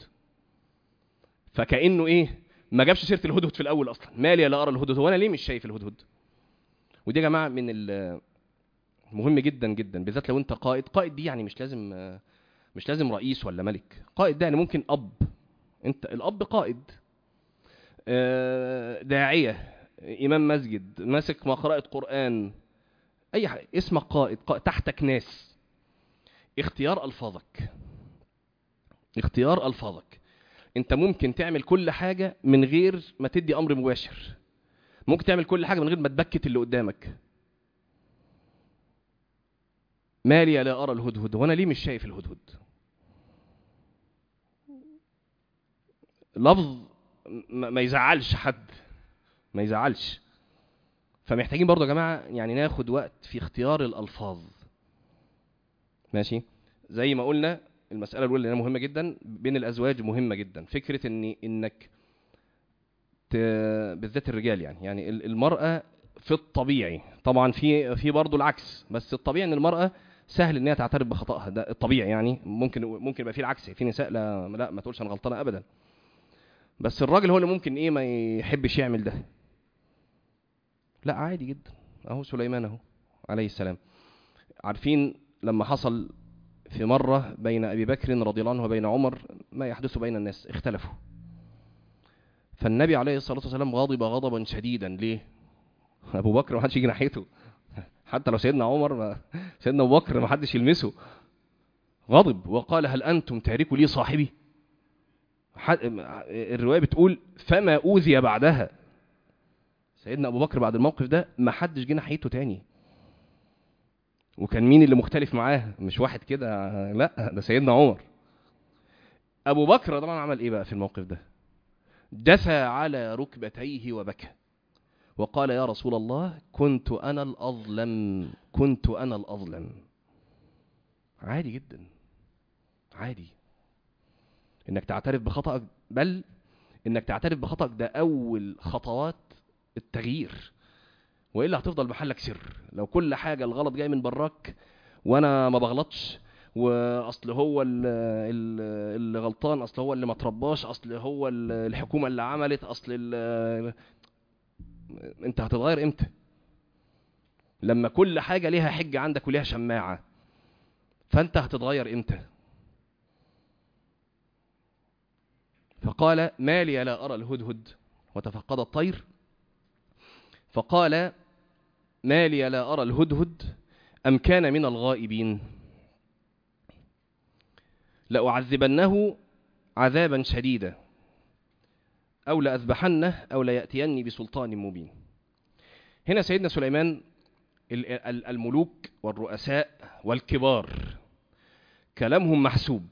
فكأنه إيه، ما جابش سيرة الهدهد في الأول أصلا. مالي لا أرى الهدهد، هو أنا ليه مش شايف الهدهد؟ ودي يا جماعة من المهم جدا جدا، بالذات لو أنت قائد. قائد دي يعني مش لازم مش لازم رئيس ولا ملك. قائد ده يعني ممكن أب، أنت الأب قائد، داعية، إمام مسجد، ماسك مقرأة قرآن، أي حاجة اسمك قائد. قائد تحتك ناس. اختيار ألفاظك، اختيار ألفاظك. أنت ممكن تعمل كل حاجة من غير ما تدي أمر مباشر، ممكن تعمل كل حاجة من غير ما تبكت اللي قدامك. مالي لا أرى الهدهد، وأنا ليه مش شايف الهدهد؟ لفظ ما يزعلش حد، ما يزعلش. فمحتاجين برضو يا جماعة يعني ناخد وقت في اختيار الألفاظ. ماشي. زي ما قلنا المسألة الأولى اللي مهمة جدا بين الأزواج، مهمة جدا فكرة إن إنك ت... بالذات الرجال يعني يعني المرأة في الطبيعي، طبعا في في برضو العكس، بس الطبيعي إن المرأة سهل إنها تعترف بخطأها، ده الطبيعي. يعني ممكن ممكن يبقى في العكس، في نساء لا لا ما تقولش أنا غلطانة أبدا، بس الراجل هو اللي ممكن إيه ما يحبش يعمل ده. لا عادي جدا. أهو سليمان أهو عليه السلام، عارفين لما حصل في مرة بين أبي بكر رضي الله عنه وبين عمر ما يحدث بين الناس، اختلفوا. فالنبي عليه الصلاة والسلام غضب غضبا شديدا. ليه؟ أبو بكر ما حدش يجي ناحيته، حتى لو سيدنا عمر ما سيدنا أبو بكر ما حدش يلمسه. غضب وقال هل أنتم تاركوا لي صاحبي؟ الرواية بتقول فما أوذي بعدها. سيدنا أبو بكر بعد الموقف ده ما حدش جه ناحيته تاني. وكان مين اللي مختلف معاه؟ مش واحد كده، لا ده سيدنا عمر. أبو بكر طبعا عمل إيه بقى في الموقف ده؟ دثى على ركبتيه وبكى وقال يا رسول الله كنت أنا الأظلم، كنت أنا الأظلم. عادي جدا، عادي إنك تعترف بخطأك، بل إنك تعترف بخطأك ده أول خطوات التغيير، وإلا هتفضل محلك سر. لو كل حاجة الغلط جاي من براك وأنا ما بغلطش، واصل هو اللي غلطان، اصل هو اللي ما ترباش، اصل هو الحكومه اللي عملت، اصل انت هتتغير امتى؟ لما كل حاجه ليها حجه عندك وليها شماعه، فانت هتتغير امتى؟ فقال ما لي لا ارى الهدهد وتفقد الطير، فقال ما لي لا ارى الهدهد ام كان من الغائبين لأعذبنه عذابا شديدا أو لأذبحنه أو ليأتيني بسلطان مبين. هنا سيدنا سليمان الملوك والرؤساء والكبار كلامهم محسوب.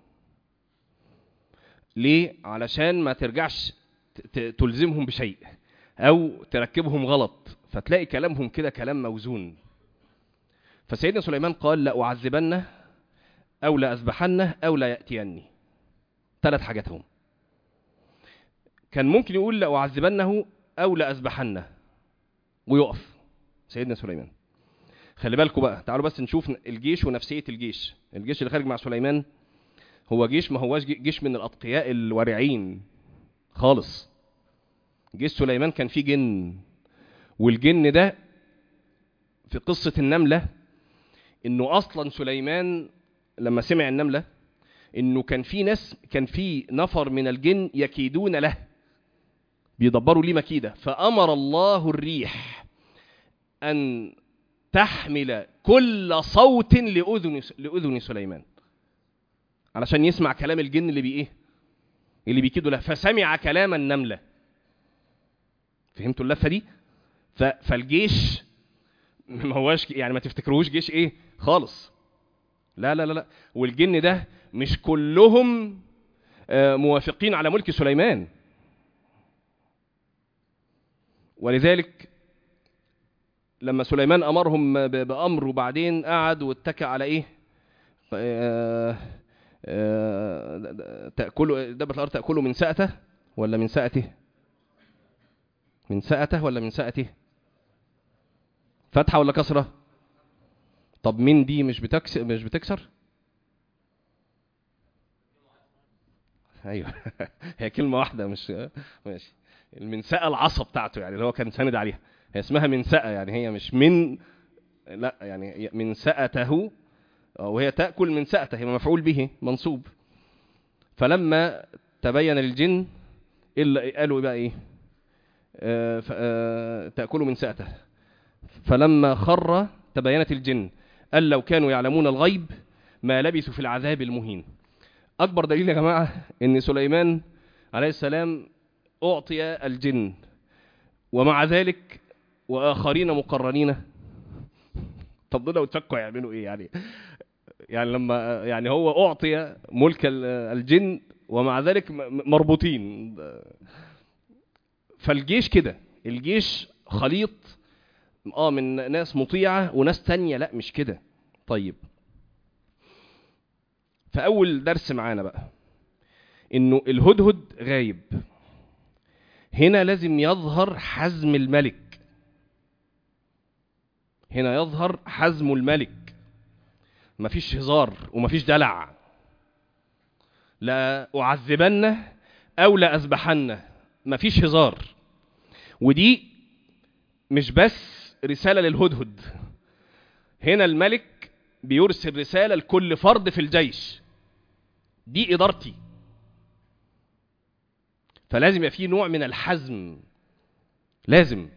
ليه؟ علشان ما ترجعش تلزمهم بشيء أو تركبهم غلط، فتلاقي كلامهم كده كلام موزون. فسيدنا سليمان قال لأعذبنه أو لأذبحنه أو ليأتيني. ثلاث حاجات هم. كان ممكن يقول لأعذبنه أو لأذبحنه ويقف سيدنا سليمان. خلي بالكم بقى، تعالوا بس نشوف الجيش ونفسية الجيش. الجيش اللي خارج مع سليمان هو جيش ما هواش جيش من الأتقياء الورعين خالص. جيش سليمان كان فيه جن، والجن ده في قصة النملة إنه أصلا سليمان لما سمع النملة إنه كان في ناس، كان في نفر من الجن يكيدون له، بيدبروا ليه مكيدة، فأمر الله الريح أن تحمل كل صوت لأذن لأذن سليمان علشان يسمع كلام الجن اللي بي إيه اللي بيكيدوا له، فسمع كلام النملة. فهمتوا اللفة دي؟ فالجيش ما هواش يعني ما تفتكروش جيش إيه خالص، لا لا لا لا. والجن ده مش كلهم موافقين على ملك سليمان، ولذلك لما سليمان أمرهم بأمر وبعدين قعد واتكى على إيه تأكل دابة الأرض تأكل من سأته ولا من سأته؟ من سأته ولا من سأته؟ فتحة ولا كسرة؟ طب من دي مش بتكسر مش بتكسر؟ ايوه هي كلمة واحدة مش ماشي. المنسأة العصا بتاعته يعني اللي هو كان ساند عليها، هي اسمها منسأة يعني، هي مش من، لا يعني منسأته، وهي تأكل من سأته، هي مفعول به منصوب. فلما تبين للجن إلا قالوا بقى إيه؟ آه آه تأكل من سأته. فلما خر تبينت الجن قال لو كانوا يعلمون الغيب ما لبثوا في العذاب المهين. أكبر دليل يا جماعة إن سليمان عليه السلام أعطي الجن، ومع ذلك وآخرين مقرنين. طب دول لو اتفكوا يعملوا إيه يعني؟ يعني لما يعني هو أعطي ملك الجن ومع ذلك مربوطين. فالجيش كده، الجيش خليط اه من ناس مطيعة وناس تانية لا مش كده. طيب فأول درس معانا بقى إنه الهدهد غايب. هنا لازم يظهر حزم الملك، هنا يظهر حزم الملك، مفيش هزار ومفيش دلع. لا أعذبنه أو لا أذبحنه، مفيش هزار. ودي مش بس رسالة للهدهد، هنا الملك بيرسل رسالة لكل فرد في الجيش، دي إدارتي. فلازم يبقى فيه نوع من الحزم، لازم.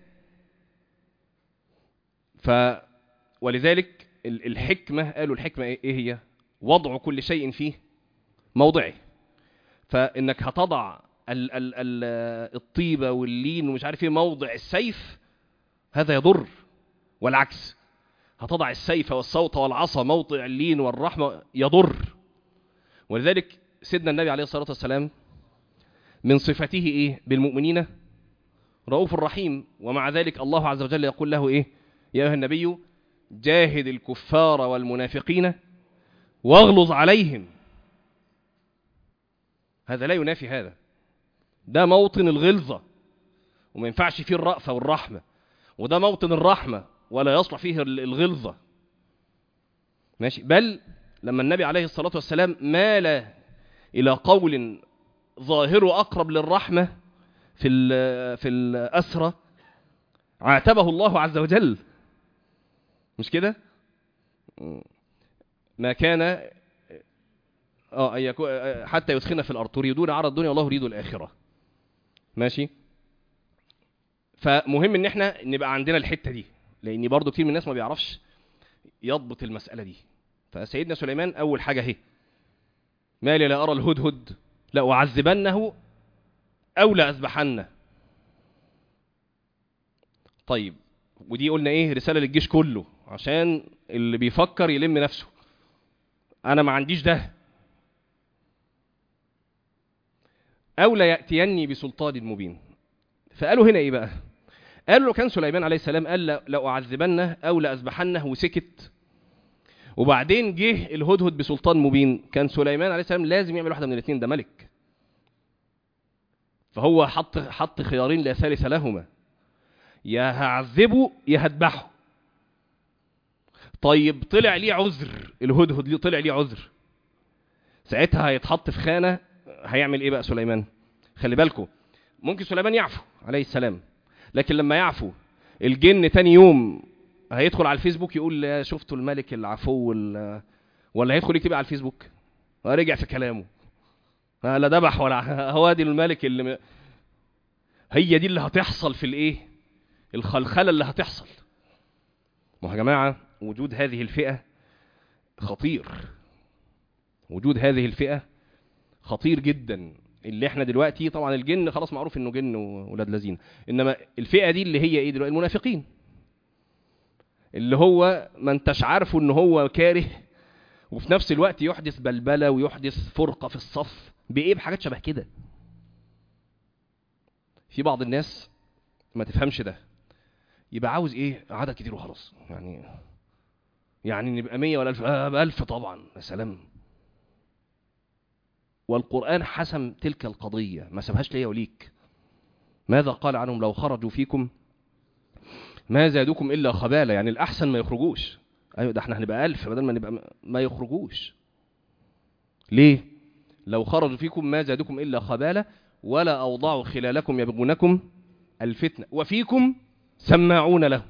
ف ولذلك الحكمة، قالوا الحكمة ايه هي؟ وضع كل شيء فيه موضعه. فإنك هتضع ال ال ال الطيبة واللين ومش عارف ايه موضع السيف، هذا يضر. والعكس، هتضع السيف والصوت والعصا موضع اللين والرحمة، يضر. ولذلك سيدنا النبي عليه الصلاة والسلام من صفته ايه؟ بالمؤمنين رؤوف الرحيم. ومع ذلك الله عز وجل يقول له ايه؟ يا أيها النبي جاهد الكفار والمنافقين واغلظ عليهم. هذا لا ينافي هذا، ده موطن الغلظة وما ينفعش فيه الرأفة والرحمة، وده موطن الرحمة ولا يصلح فيه الغلظة. ماشي. بل لما النبي عليه الصلاة والسلام مال إلى قول ظاهره أقرب للرحمة في في الأسرة، عاتبه الله عز وجل. مش كده؟ ما كان اه حتى يدخلنا في الأرض تريدون عرض الدنيا والله يريد الآخرة. ماشي. فمهم ان احنا نبقى عندنا الحتة دي، لان برضو كتير من الناس ما بيعرفش يضبط المسألة دي. فسيدنا سليمان اول حاجة هي ما لي لا ارى الهدهد لا اعذبنه او لا اذبحنه. طيب ودي قلنا ايه؟ رسالة للجيش كله عشان اللي بيفكر يلم نفسه، انا ما عنديش ده. او لا يأتيني بسلطان مبين. فقالوا هنا ايه بقى؟ قالوا لو كان سليمان عليه السلام قال لا أعذبنه أو لا أذبحنه وسكت، وبعدين جه الهدهد بسلطان مبين، كان سليمان عليه السلام لازم يعمل واحدة من الاثنين، ده ملك. فهو حط حط خيارين لا ثالث لهما، يا هعذبه يا هذبحه. طيب طلع ليه عذر الهدهد، ليه طلع ليه عذر؟ ساعتها هيتحط في خانة. هيعمل ايه بقى سليمان؟ خلي بالكم، ممكن سليمان يعفو عليه السلام، لكن لما يعفو الجن تاني يوم هيدخل على الفيسبوك يقول شفتوا الملك العفو، ولا هيدخل يكتب على الفيسبوك ورجع في كلامه لا دبح ولا هو دي الملك اللي م... هي دي اللي هتحصل في الايه؟ الخلخله اللي هتحصل. ما يا جماعه وجود هذه الفئه خطير، وجود هذه الفئه خطير جدا. اللي احنا دلوقتي طبعا الجن خلاص معروف انه جن وولاد لذين، انما الفئه دي اللي هي ايه دلوقتي؟ المنافقين، اللي هو ما انتش عارفه ان هو كاره، وفي نفس الوقت يحدث بلبله ويحدث فرقه في الصف بايه؟ بحاجات شبه كده. في بعض الناس ما تفهمش ده، يبقى عاوز ايه؟ عدد كتير وخلاص، يعني يعني نبقى مية ولا ألف؟ آه ألف طبعا، يا سلام. والقرآن حسم تلك القضية، ما سابهاش ليا وليك. ماذا قال عنهم؟ لو خرجوا فيكم ما زادوكم إلا خبالة، يعني الأحسن ما يخرجوش. أيوة، ده احنا هنبقى ألف بدل ما نبقى ما يخرجوش. ليه؟ لو خرجوا فيكم ما زادوكم إلا خبالة ولا أوضعوا خلالكم يبغونكم الفتنة وفيكم سماعون له.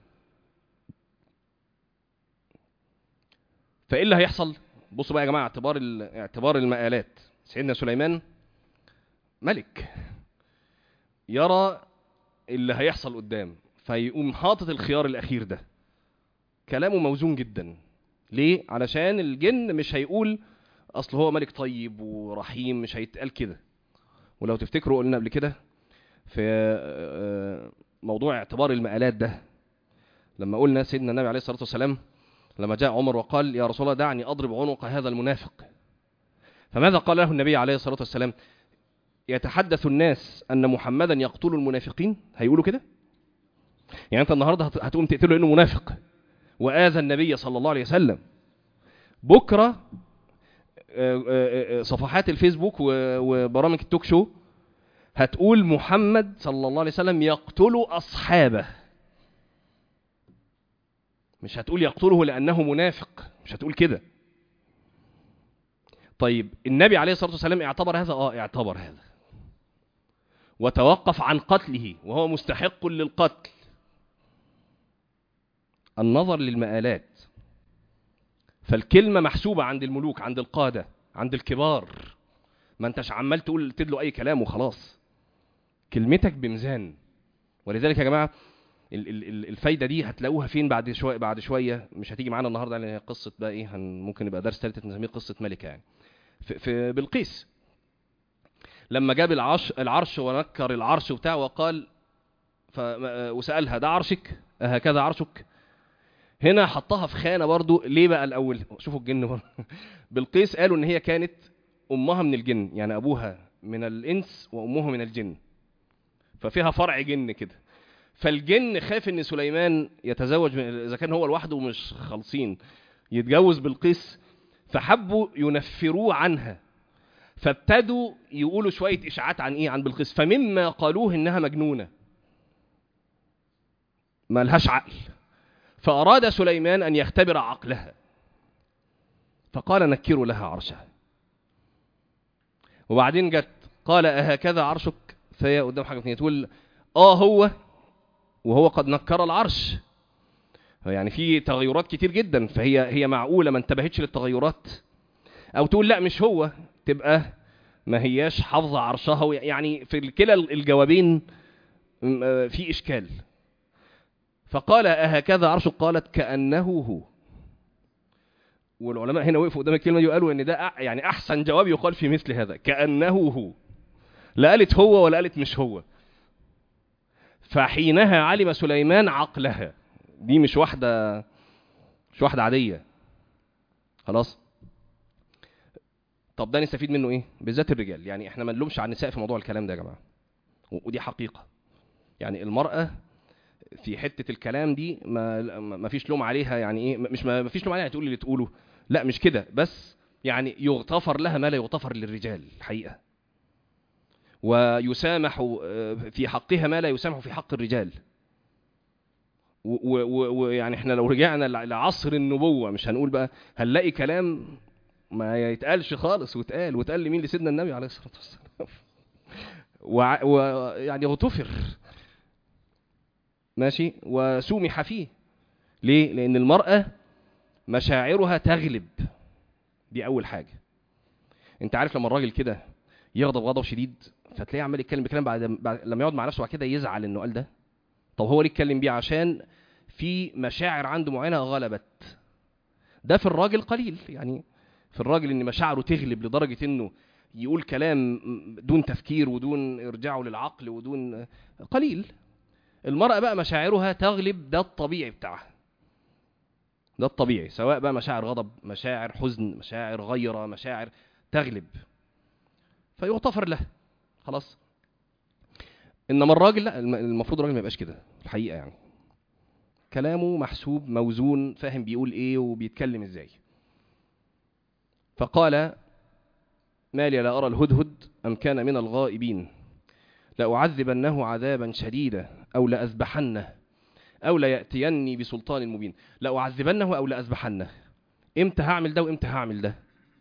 فإيه اللي هيحصل؟ بصوا بقى يا جماعة، اعتبار اعتبار المآلات. سيدنا سليمان ملك يرى اللي هيحصل قدام، فيقوم حاطط الخيار الأخير ده. كلامه موزون جدا. ليه؟ علشان الجن مش هيقول أصل هو ملك طيب ورحيم، مش هيتقال كده. ولو تفتكروا قلنا قبل كده في موضوع اعتبار المآلات ده، لما قلنا سيدنا النبي عليه الصلاة والسلام لما جاء عمر وقال يا رسول الله دعني أضرب عنق هذا المنافق، فماذا قال له النبي عليه الصلاة والسلام؟ يتحدث الناس أن محمدا يقتل المنافقين؟ هيقولوا كده؟ يعني أنت النهاردة هتقوم تقتله لأنه منافق وآذى النبي صلى الله عليه وسلم، بكرة صفحات الفيسبوك وبرامج التوك شو هتقول محمد صلى الله عليه وسلم يقتل أصحابه، مش هتقول يقتله لأنه منافق، مش هتقول كده. طيب النبي عليه الصلاة والسلام اعتبر هذا؟ آه اعتبر هذا وتوقف عن قتله وهو مستحق للقتل. النظر للمآلات. فالكلمة محسوبة عند الملوك، عند القادة، عند الكبار. ما انتش عمال تقول تدلو أي كلام وخلاص، كلمتك بميزان. ولذلك يا جماعة الفايدة دي هتلاقوها فين بعد شوية بعد شوية مش هتيجي معانا النهاردة، لأن يعني قصة بقى إيه، ممكن يبقى درس ثالثة نسميه قصة ملكة. يعني في, في بلقيس لما جاب العرش, العرش ونكر العرش بتاعه وقال ف... وسألها ده عرشك؟ هكذا عرشك؟ هنا حطها في خانة برضو. ليه بقى الأول؟ شوفوا الجن برضو. بلقيس قالوا إن هي كانت أمها من الجن، يعني أبوها من الإنس وأمها من الجن، ففيها فرع جن كده. فالجن خاف إن سليمان يتزوج إذا كان هو لوحده ومش خالصين يتجوز بلقيس، فحبوا ينفروه عنها، فابتدوا يقولوا شوية إشاعات عن إيه؟ عن بلقيس. فمما قالوه إنها مجنونة ما لهاش عقل، فأراد سليمان أن يختبر عقلها فقال نكروا لها عرشها. وبعدين جت قال أهكذا عرشك؟ فهي قدام حاجة ثانية تقول آه هو، وهو قد نكر العرش. يعني في تغيرات كتير جدا، فهي هي معقولة ما انتبهتش للتغيرات، أو تقول لا مش هو، تبقى ما هياش حافظة عرشها. يعني في كلا الجوابين في إشكال. فقال أهكذا عرشك؟ قالت كأنه هو. والعلماء هنا وقفوا قدام الكلمة دي وقالوا إن ده يعني أحسن جواب يقال في مثل هذا، كأنه هو. لا قالت هو ولا قالت مش هو. فحينها علم سليمان عقلها، دي مش واحدة مش واحدة عادية. خلاص. طب ده نستفيد منه ايه؟ بالذات الرجال. يعني احنا ما نلومش على النساء في موضوع الكلام ده يا جماعة، ودي حقيقة. يعني المرأة في حتة الكلام دي ما ما فيش لوم عليها. يعني ايه مش ما فيش لوم عليها تقول اللي تقوله، لا مش كده، بس يعني يغتفر لها ما لا يغتفر للرجال الحقيقة، ويسامح في حقها ما لا يسامح في حق الرجال. ويعني احنا لو رجعنا لعصر النبوة مش هنقول بقى، هنلاقي كلام ما يتقالش خالص، وتقال وتقال لمين؟ لسيدنا النبي عليه الصلاة والسلام. ويعني اغتفر ماشي وسومح فيه. ليه؟ لأن المرأة مشاعرها تغلب، دي أول حاجة. انت عارف لما الراجل كده يغضب غضب شديد فتلاقيه عمال يتكلم بكلام بعد لما يقعد مع نفسه بعد كده يزعل انه قال ده. طب هو ليه يتكلم بيه؟ عشان في مشاعر عنده معينة غلبت. ده في الراجل قليل، يعني في الراجل ان مشاعره تغلب لدرجة انه يقول كلام دون تفكير ودون ارجاعه للعقل ودون، قليل. المرأة بقى مشاعرها تغلب، ده الطبيعي بتاعها، ده الطبيعي، سواء بقى مشاعر غضب، مشاعر حزن، مشاعر غيرة، مشاعر تغلب، فيغتفر له خلاص. انما الراجل لا، المفروض الراجل ما يبقاش كده الحقيقة. يعني كلامه محسوب موزون، فاهم بيقول ايه وبيتكلم ازاي. فقال ما لي لا أرى الهدهد أم كان من الغائبين لأعذبنه عذابا شديدا أو لأذبحنه أو ليأتيني بسلطان مبين. لأعذبنه أو لأذبحنه، إمتى هعمل ده وإمتى هعمل ده؟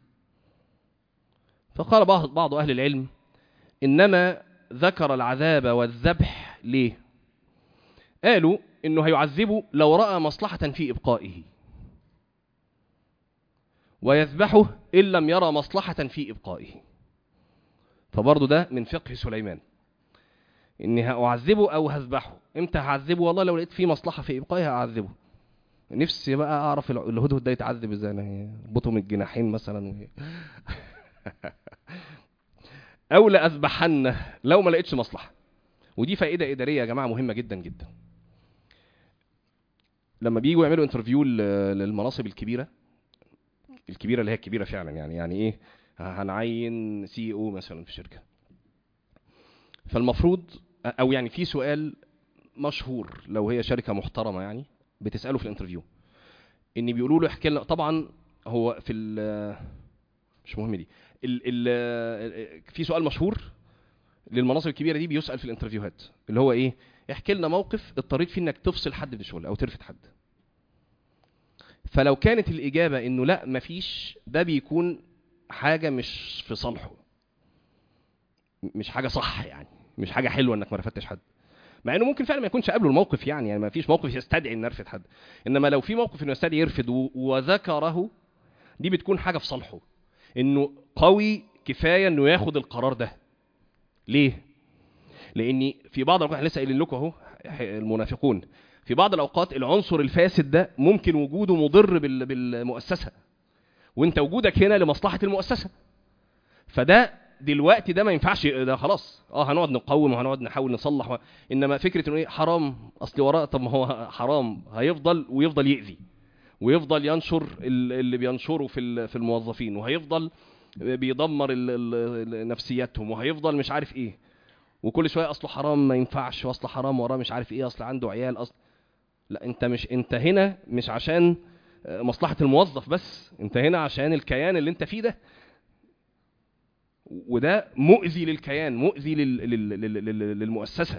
فقال بعض أهل العلم إنما ذكر العذاب والذبح ليه؟ قالوا إنه هيعذبه لو رأى مصلحة في إبقائه، ويذبحه إن لم يرى مصلحة في إبقائه. فبرضه ده من فقه سليمان، إني هأعذبه أو هذبحه. إمتى هعذبه؟ والله لو لقيت فيه مصلحة في إبقائه هعذبه. نفسي بقى أعرف الهدهد ده يتعذب إزاي، يربطه من الجناحين مثلا أو لأذبحنه لو ما لقيتش مصلحة. ودي فائدة إدارية يا جماعة مهمة جدا جدا. لما بييجوا يعملوا انترفيو للمناصب الكبيرة الكبيرة اللي هي الكبيرة فعلا، يعني يعني إيه، هنعين سي او مثلا في شركة، فالمفروض أو يعني في سؤال مشهور لو هي شركة محترمة يعني بتسأله في الانترفيو، إن بيقولوا له احكي لنا. طبعا هو في ال مش مهم دي ال ال في سؤال مشهور للمناصب الكبيرة دي بيسأل في الانترفيوهات، اللي هو إيه، احكي لنا موقف اضطريت فيه إنك تفصل حد من الشغل أو ترفد حد. فلو كانت الإجابة إنه لا مفيش، ده بيكون حاجة مش في صالحه، مش حاجة صح يعني، مش حاجة حلوة إنك ما رفدتش حد، مع إنه ممكن فعلا ما يكونش قابله الموقف يعني يعني ما فيش موقف يستدعي إن يرفد حد. إنما لو في موقف إنه يستدعي يرفد وذكره، دي بتكون حاجة في صالحه، إنه قوي كفاية إنه ياخد القرار ده. ليه؟ لأني في بعض الأوقات لسه قايلين لكم أهو المنافقون، في بعض الأوقات العنصر الفاسد ده ممكن وجوده مضر بالمؤسسة، وانت وجودك هنا لمصلحة المؤسسة. فده دلوقتي ده ما ينفعش، ده خلاص اه هنقعد نقوم وهنقعد نحاول نصلح و... انما فكرة انه ايه حرام اصل وراء، طب ما هو حرام هيفضل ويفضل يأذي ويفضل ينشر اللي بينشره في في الموظفين، وهيفضل بيدمر نفسياتهم، وهيفضل مش عارف ايه، وكل شوية اصله حرام ما ينفعش، واصله حرام وراه مش عارف ايه، اصل عنده عيال اصل. لا انت مش انت هنا مش عشان مصلحة الموظف بس، انت هنا عشان الكيان اللي انت فيه ده، وده مؤذي للكيان، مؤذي لل... لل... لل... للمؤسسة.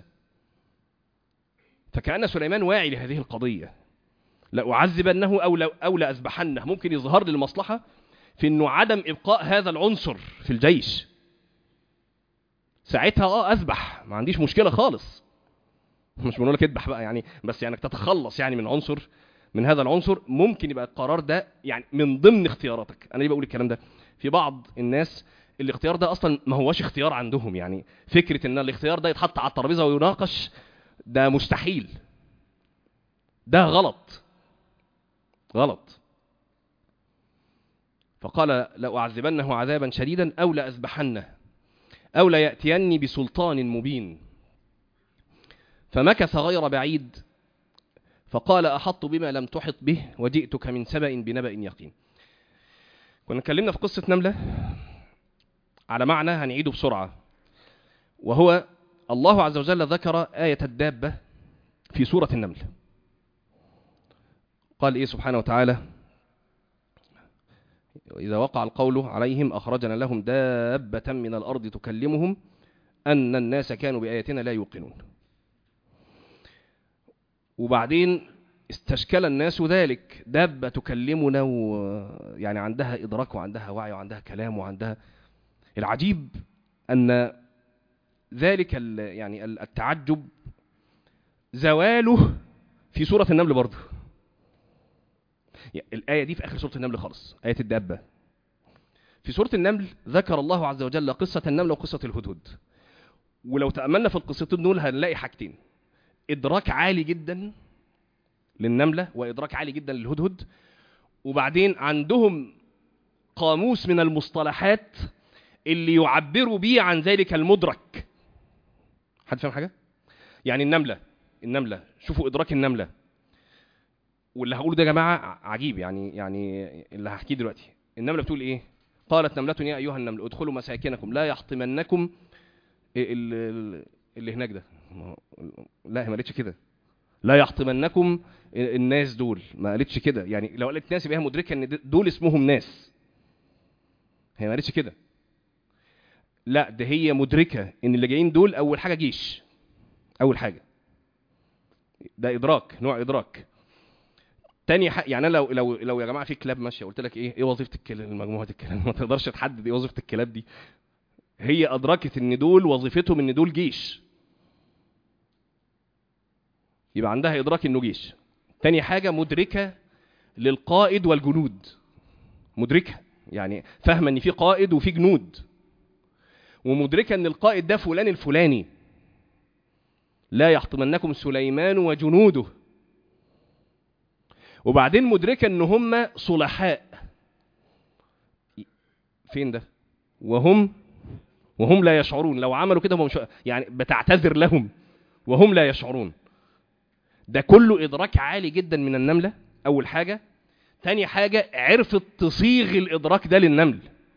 فكأن سليمان واعي لهذه القضية، لأعذبنه أو لا أو لأذبحنه، ممكن يظهر للمصلحة في إنه عدم إبقاء هذا العنصر في الجيش، ساعتها اه أذبح، ما عنديش مشكلة خالص، مش بنقول لك اذبح بقى يعني، بس يعني تتخلص يعني من عنصر من هذا العنصر، ممكن يبقى القرار ده يعني من ضمن اختياراتك. أنا ليه بقول الكلام ده؟ في بعض الناس الاختيار ده أصلا ما هوش اختيار عندهم، يعني فكرة إن الاختيار ده يتحط على الترابيزة ويناقش ده مستحيل، ده غلط غلط. فقال لأعذبنه عذابا شديدا أو لأذبحنه أو ليأتيني بسلطان مبين. فمكث غير بعيد فقال أحط بما لم تحط به وجئتك من سبأ بنبأ يقين. كنا اتكلمنا في قصة نملة على معنى هنعيده بسرعة، وهو الله عز وجل ذكر آية الدابة في سورة النمل. قال إيه سبحانه وتعالى: إذا وقع القول عليهم أخرجنا لهم دابة من الأرض تكلمهم أن الناس كانوا بآياتنا لا يوقنون. وبعدين استشكل الناس ذلك، دابة تكلمنا ويعني عندها إدراك وعندها وعي وعندها كلام وعندها. العجيب أن ذلك يعني التعجب زواله في سورة النمل برضه. يعني الآية دي في آخر سورة النمل خالص، آية الدابة. في سورة النمل ذكر الله عز وجل قصة النمل وقصة الهدهد، ولو تأملنا في القصتين دول هنلاقي حاجتين: إدراك عالي جدا للنملة وإدراك عالي جدا للهدهد، وبعدين عندهم قاموس من المصطلحات اللي يعبروا بيه عن ذلك المدرك. حد فاهم حاجة؟ يعني النملة النملة شوفوا إدراك النملة، واللي هقوله ده يا جماعة عجيب، يعني يعني اللي هحكيه دلوقتي. النملة بتقول إيه؟ قالت نملة يا أيها النمل ادخلوا مساكنكم لا يحطمنكم اللي هناك ده. لا هي ما قالتش كده، لا يحطمنكم الناس دول، ما قالتش كده. يعني لو قالت ناس يبقى هي مدركة ان دول اسمهم ناس، هي ما قالتش كده. لا، ده هي مدركة ان اللي جايين دول اول حاجة جيش، اول حاجة ده ادراك، نوع ادراك. تاني حاجة يعني لو لو لو يا جماعة في كلاب ماشية قلت لك ايه ايه وظيفة الكلاب، مجموعة الكلاب، ما تقدرش تحدد ايه وظيفة الكلاب دي. هي ادركت ان دول وظيفتهم ان دول جيش، يبقى عندها ادراك انه جيش. تاني حاجة مدركة للقائد والجنود، مدركة يعني فاهمة ان في قائد وفي جنود، ومدركة ان القائد ده فلان الفلاني، لا يحطمنكم سليمان وجنوده. وبعدين مدركة ان هم صلحاء. فين ده؟ وهم وهم لا يشعرون. لو عملوا كده هم مش يعني بتعتذر لهم وهم لا يشعرون. ده كله ادراك عالي جدا من النملة اول حاجة. تاني حاجة عرفت تصيغ الادراك ده للنمل.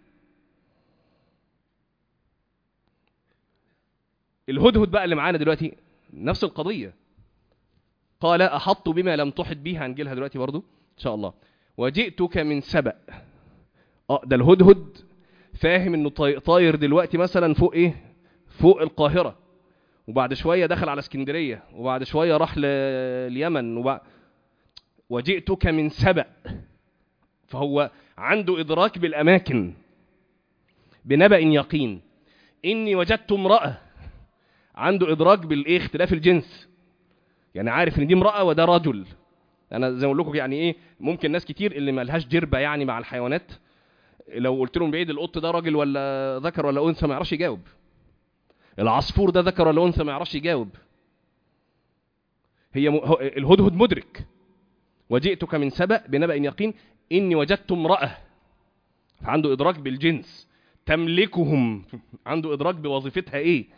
الهدهد بقى اللي معانا دلوقتي نفس القضية. قال احط بما لم تحط به، هنجيلها دلوقتي برضو ان شاء الله. وجئتك من سبأ. اه ده الهدهد فاهم انه طاير دلوقتي مثلا فوق ايه، فوق القاهرة، وبعد شوية دخل على اسكندرية، وبعد شوية راح لليمن، وبعد وجئتك من سبأ. فهو عنده ادراك بالاماكن، بنبأ يقين. اني وجدت امرأة، عنده ادراك بالايه، اختلاف الجنس، يعني عارف ان دي امرأة وده رجل. انا زي ما اقول لكم يعني ايه، ممكن ناس كتير اللي ما لهاش جربة يعني مع الحيوانات، لو قلت لهم بعيد القط ده راجل ولا ذكر ولا انثى ما يعرفش يجاوب. العصفور ده ذكر ولا انثى ما يعرفش يجاوب. هي م... الهدهد مدرك. وجئتك من سبأ بنبأ يقين اني وجدت امرأة، عنده ادراك بالجنس، تملكهم، عنده ادراك بوظيفتها ايه،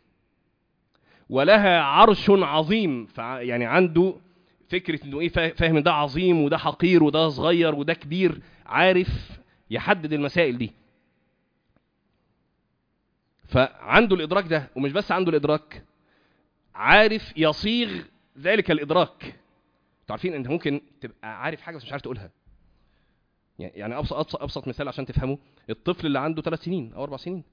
ولها عرش عظيم. يعني عنده فكرة انه ايه، فاهم ده عظيم وده حقير وده صغير وده كبير، عارف يحدد المسائل دي. فعنده الادراك ده، ومش بس عنده الادراك، عارف يصيغ ذلك الادراك. تعرفين انت ممكن تبقى عارف حاجة بس مش عارف تقولها. يعني ابسط ابسط ابسط مثال عشان تفهموا، الطفل اللي عنده ثلاث سنين او اربع سنين،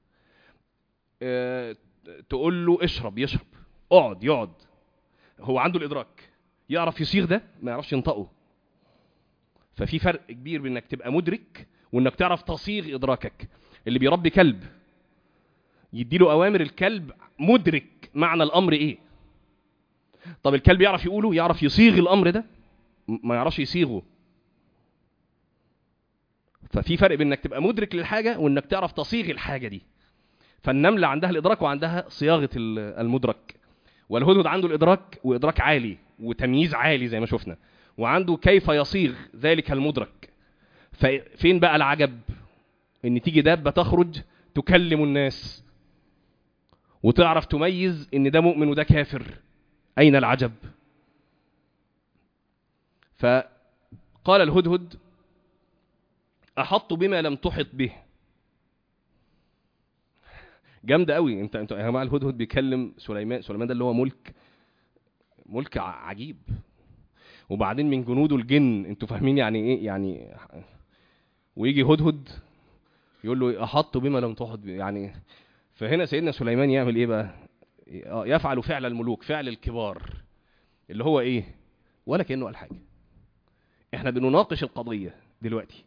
أه تقول له اشرب يشرب، اقعد يقعد، هو عنده الادراك، يعرف يصيغ ده، ما يعرفش ينطقه. ففي فرق كبير بين انك تبقى مدرك وانك تعرف تصيغ ادراكك. اللي بيربي كلب يديله اوامر، الكلب مدرك معنى الامر ايه. طب الكلب يعرف يقوله، يعرف يصيغ الامر ده؟ ما يعرفش يصيغه. ففي فرق بين انك تبقى مدرك للحاجة وانك تعرف تصيغ الحاجة دي. فالنملة عندها الادراك وعندها صياغة المدرك، والهدهد عنده الادراك وادراك عالي وتمييز عالي زي ما شفنا، وعنده كيف يصيغ ذلك المدرك. فين بقى العجب؟ ان تيجي دابة تخرج تكلم الناس وتعرف تميز ان ده مؤمن وده كافر. اين العجب؟ فقال الهدهد احط بما لم تحط به. جامده قوي. انت انت يا جماعه الهدهد بيكلم سليمان. سليمان ده اللي هو ملك ملك عجيب، وبعدين من جنوده الجن. انتوا فاهمين يعني ايه يعني؟ ويجي هدهد يقول له احط بما لم تحط به يعني. فهنا سيدنا سليمان يعمل ايه بقى؟ يفعل فعل الملوك، فعل الكبار، اللي هو ايه؟ ولا كأنه قال حاجه. احنا بنناقش القضيه دلوقتي،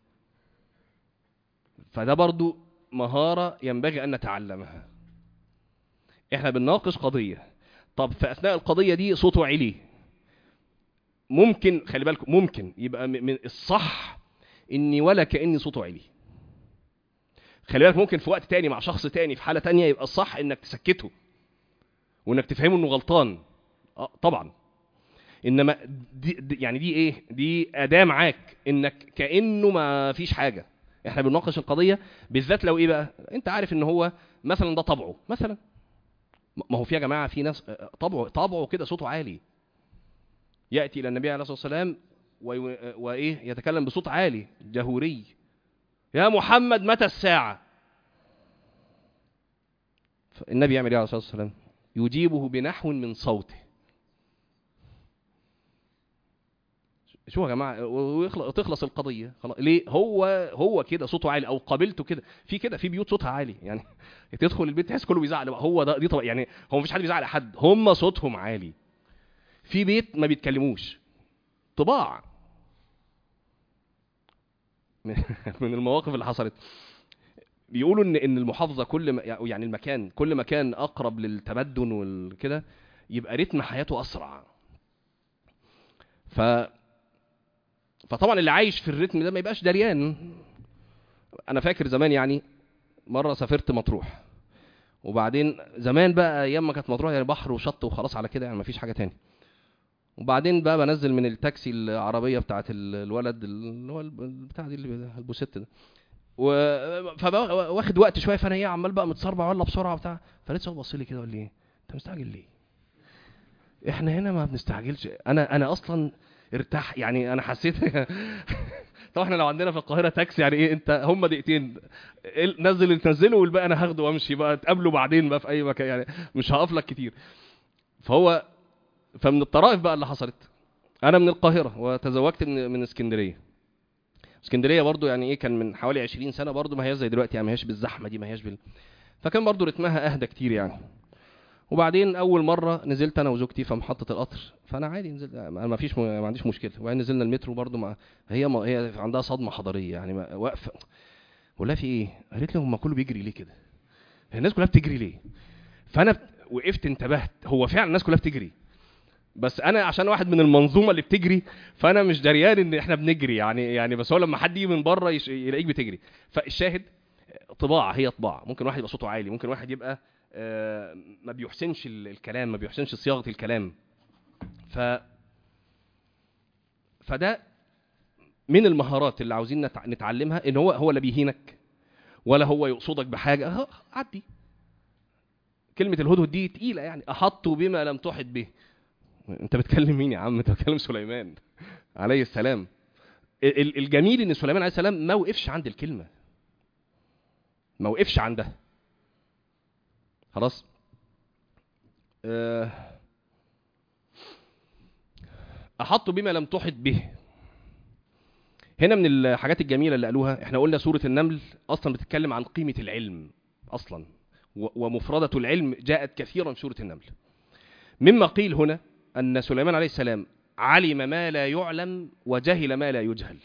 فده برضو مهاره ينبغي ان نتعلمها. احنا بنناقش قضيه، طب في اثناء القضيه دي صوته عالي، ممكن خلي بالكم ممكن يبقى من الصح اني ولا كأني صوته عالي. خلي بالك ممكن في وقت تاني مع شخص تاني في حالة تانية يبقى الصح انك تسكته وانك تفهمه انه غلطان. اه طبعا. انما دي, دي يعني دي ايه؟ دي اداة معاك انك كأنه ما فيش حاجة. احنا بنناقش القضية بالذات لو ايه بقى، انت عارف ان هو مثلا ده طبعه مثلا. ما هو في يا جماعة في ناس طبعه طبعه كده صوته عالي، يأتي الى النبي عليه الصلاة والسلام وايه يتكلم بصوت عالي جهوري، يا محمد متى الساعة؟ النبي يعمل ايه عليه الصلاة والسلام؟ يجيبه بنحو من صوته. شو يا جماعه وتخلص القضيه خلاص. ليه؟ هو هو كده صوته عالي او قابلته كده. في كده في بيوت صوتها عالي يعني تدخل البيت تحس كله بيزعق. هو ده دي طبعا يعني هو مفيش حد بيزعق لحد، هم صوتهم عالي. في بيت ما بيتكلموش، طباع. من المواقف اللي حصلت بيقولوا ان ان المحافظه كل ما يعني المكان كل ما كان اقرب للتمدن والكده يبقى رتم حياته اسرع. ف فطبعا اللي عايش في الرتم ده ما يبقاش دريان. انا فاكر زمان يعني مره سافرت مطروح، وبعدين زمان بقى ايام ما كانت مطروح يعني بحر وشط وخلاص على كده يعني ما فيش حاجه تاني. وبعدين بقى بنزل من التاكسي العربيه بتاعه الولد اللي هو بتاع دي اللي البوست ده، و فبقى واخد وقت شويه، فانا ايه عمال بقى متصربع ولا بسرعه بتاع. فلقيت هو بص لي كده وقال لي انت مستعجل ليه؟ احنا هنا ما بنستعجلش. انا انا اصلا ارتاح يعني. انا حسيت طبعا احنا لو عندنا في القاهره تاكسي يعني ايه، انت هم دقيقتين نزل اللي تنزله والباقي انا هاخده وامشي بقى، تقابله بعدين بقى في اي مكان يعني، مش هقف لك كتير. فهو فمن الطرائف بقى اللي حصلت، انا من القاهره وتزوجت من من اسكندريه. اسكندريه برضو يعني ايه كان من حوالي عشرين سنه برضو، ما هياش زي دلوقتي يعني، ما هياش بالزحمه دي، ما هياش بال... فكان برضو رتمها اهدى كتير يعني. وبعدين اول مره نزلت انا وزوجتي في محطه القطر، فانا عادي نزلت ما فيش م... ما عنديش مشكله. وبعدين نزلنا المترو برضو ما هي ما هي عندها صدمه حضاريه يعني واقفه. بقول لها في ايه؟ قالت لي هم كله بيجري ليه كده؟ الناس كلها بتجري ليه؟ فانا وقفت انتبهت، هو فعلا الناس كلها بتجري، بس انا عشان واحد من المنظومه اللي بتجري فانا مش دريان ان احنا بنجري يعني يعني بس هو لما حد يجي من بره يش... يلاقيك بتجري. فالشاهد طباع، هي طباع. ممكن واحد يبقى صوته عالي، ممكن واحد يبقى آه ما بيحسنش الكلام، ما بيحسنش صياغه الكلام. ف فده من المهارات اللي عاوزين نتع... نتعلمها، ان هو هو لا بيهينك ولا هو يقصدك بحاجه. عدي كلمه الهدهد دي تقيله يعني، احط بما لم تحط به. انت بتكلم مين يا عم؟ انت بتكلم سليمان عليه السلام. الجميل ان سليمان عليه السلام ما وقفش عند الكلمه، ما وقفش عندها خلاص. احط بما لم تحط به. هنا من الحاجات الجميله اللي قالوها، احنا قلنا سوره النمل اصلا بتتكلم عن قيمه العلم اصلا، ومفردة العلم جاءت كثيرا في سوره النمل. مما قيل هنا ان سليمان عليه السلام علم ما لا يعلم وجهل ما لا يجهل.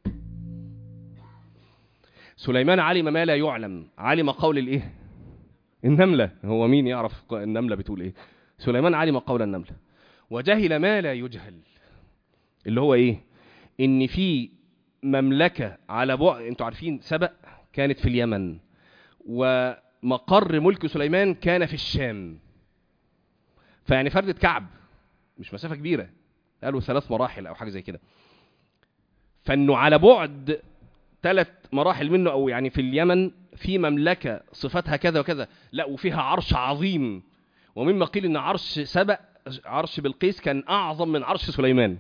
سليمان علم ما لا يعلم، علم قول الايه؟ النملة. هو مين يعرف النملة بتقول ايه؟ سليمان علم قول النملة. وجهل ما لا يجهل، اللي هو ايه؟ ان في مملكة على بعد، انتوا عارفين سبأ كانت في اليمن، ومقر ملك سليمان كان في الشام. فيعني فردة كعب، مش مسافة كبيرة، قالوا ثلاث مراحل او حاجة زي كده. فانه على بعد ثلاث مراحل منه، او يعني في اليمن في مملكة صفتها كذا وكذا، لا وفيها عرش عظيم. ومما قيل ان عرش سبأ، عرش بلقيس كان اعظم من عرش سليمان.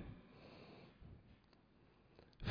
ف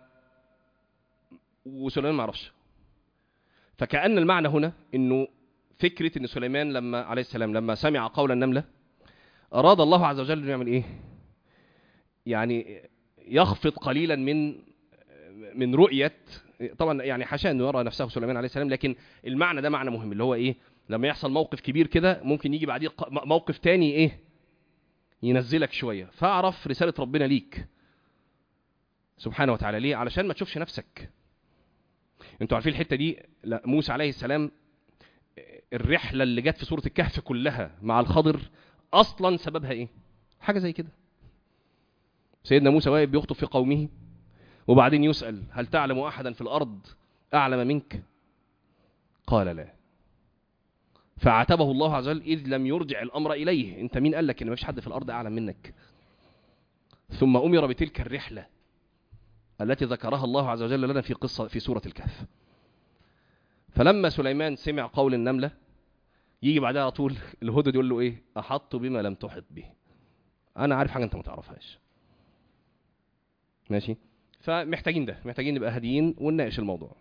وسليمان ما عرفش. فكأن المعنى هنا انه فكرة ان سليمان لما عليه السلام لما سمع قول النملة اراد الله عز وجل انه يعمل ايه؟ يعني يخفض قليلا من من رؤية، طبعا يعني حاشا انه يرى نفسه سليمان عليه السلام، لكن المعنى ده معنى مهم، اللي هو ايه؟ لما يحصل موقف كبير كده ممكن يجي بعديه موقف تاني ايه؟ ينزلك شوية. فاعرف رسالة ربنا ليك سبحانه وتعالى. ليه؟ علشان ما تشوفش نفسك. انتوا عارفين الحتة دي؟ لا موسى عليه السلام الرحلة اللي جت في سورة الكهف كلها مع الخضر اصلا سببها ايه؟ حاجة زي كده. سيدنا موسى واقف بيخطب في قومه، وبعدين يسأل هل تعلم احدا في الارض اعلم منك؟ قال لا. فعاتبه الله عز وجل إذ لم يرجع الأمر إليه. أنت مين قال لك إن ما فيش حد في الأرض أعلم منك؟ ثم أمر بتلك الرحلة التي ذكرها الله عز وجل لنا في قصة في سورة الكهف. فلما سليمان سمع قول النملة يجي بعدها على طول الهدهد يقول له إيه؟ أحط بما لم تحط به. أنا عارف حاجة أنت ما تعرفهاش. ماشي؟ فمحتاجين ده، محتاجين نبقى هاديين ونناقش الموضوع.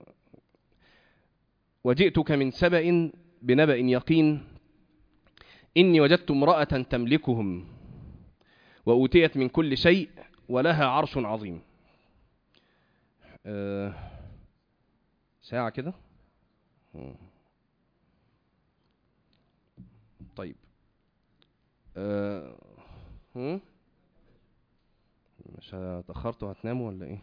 وجئتك من سبأ بنبأ يقين إني وجدت امرأة تملكهم وأوتيت من كل شيء ولها عرش عظيم. أه ساعة كده. طيب أه مش هتأخرتوا هتناموا ولا ايه؟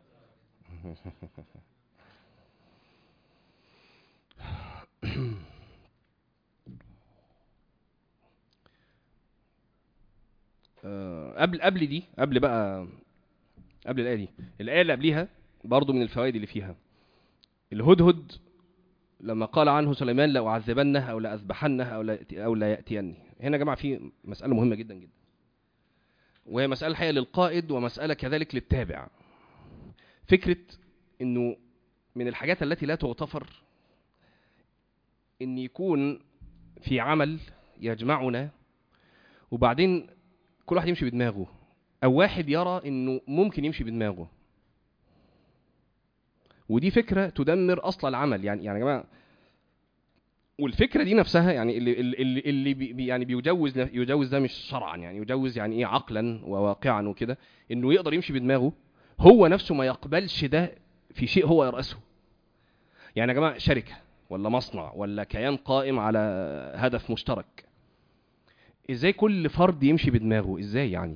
أه قبل قبل دي قبل بقى قبل الآية دي، الآية اللي قبليها برضو من الفوائد اللي فيها. الهدهد لما قال عنه سليمان لأعذبنه أو لأذبحنه أو لا أو لا يأتيني. هنا يا جماعة في مسألة مهمة جدا جدا، وهي مسألة الحقيقة للقائد ومسألة كذلك للتابع. فكرة إنه من الحاجات التي لا تغتفر إن يكون في عمل يجمعنا وبعدين كل واحد يمشي بدماغه، أو واحد يرى إنه ممكن يمشي بدماغه، ودي فكرة تدمر أصل العمل. يعني يعني يا جماعة، والفكرة دي نفسها يعني اللي اللي اللي بي يعني بيجوز يجوز ده مش شرعا، يعني يجوز يعني ايه عقلا وواقعا وكده، انه يقدر يمشي بدماغه، هو نفسه ما يقبلش ده في شيء هو يرأسه. يعني يا جماعة شركة ولا مصنع ولا كيان قائم على هدف مشترك، ازاي كل فرد يمشي بدماغه؟ ازاي يعني؟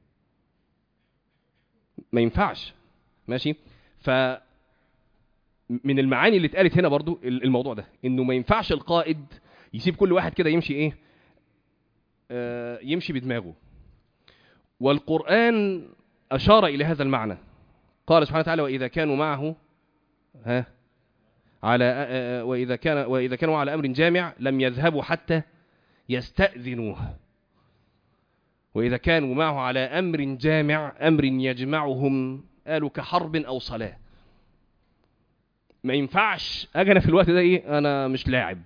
ما ينفعش. ماشي. ف من المعاني اللي اتقالت هنا برضو الموضوع ده، انه ما ينفعش القائد يسيب كل واحد كده يمشي ايه آه يمشي بدماغه. والقرآن أشار إلى هذا المعنى، قال سبحانه وتعالى وإذا كانوا معه ها على آه وإذا كان وإذا كانوا على أمر جامع لم يذهبوا حتى يستأذنوه. وإذا كانوا معه على أمر جامع، أمر يجمعهم، قالوا كحرب أو صلاة. ما ينفعش أجي أنا في الوقت ده إيه أنا مش لاعب.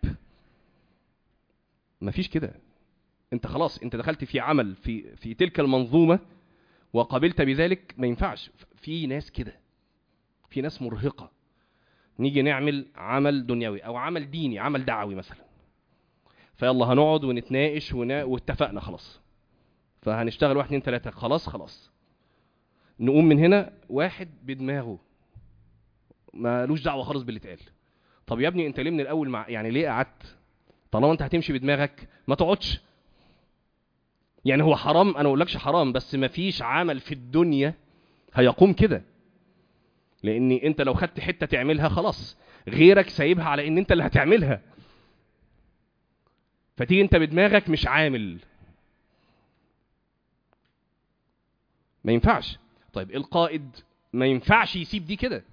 ما فيش كده. أنت خلاص أنت دخلت في عمل في في تلك المنظومة وقبلت بذلك. ما ينفعش. في ناس كده، في ناس مرهقة. نيجي نعمل عمل دنيوي أو عمل ديني، عمل دعوي مثلا، فيلا هنقعد ونتناقش ونا... واتفقنا خلاص، فهنشتغل واحد اتنين تلاتة، خلاص خلاص نقوم من هنا واحد بدماغه مالوش دعوة خالص باللي اتقال. طب يا ابني انت ليه من الاول مع... يعني ليه قعدت؟ طالما انت هتمشي بدماغك ما تقعدش. يعني هو حرام، انا اقولكش حرام، بس ما فيش عمل في الدنيا هيقوم كده، لان انت لو خدت حتة تعملها خلاص غيرك سايبها على ان انت اللي هتعملها، فتيجي انت بدماغك مش عامل. ما ينفعش. طيب القائد ما ينفعش يسيب دي كده،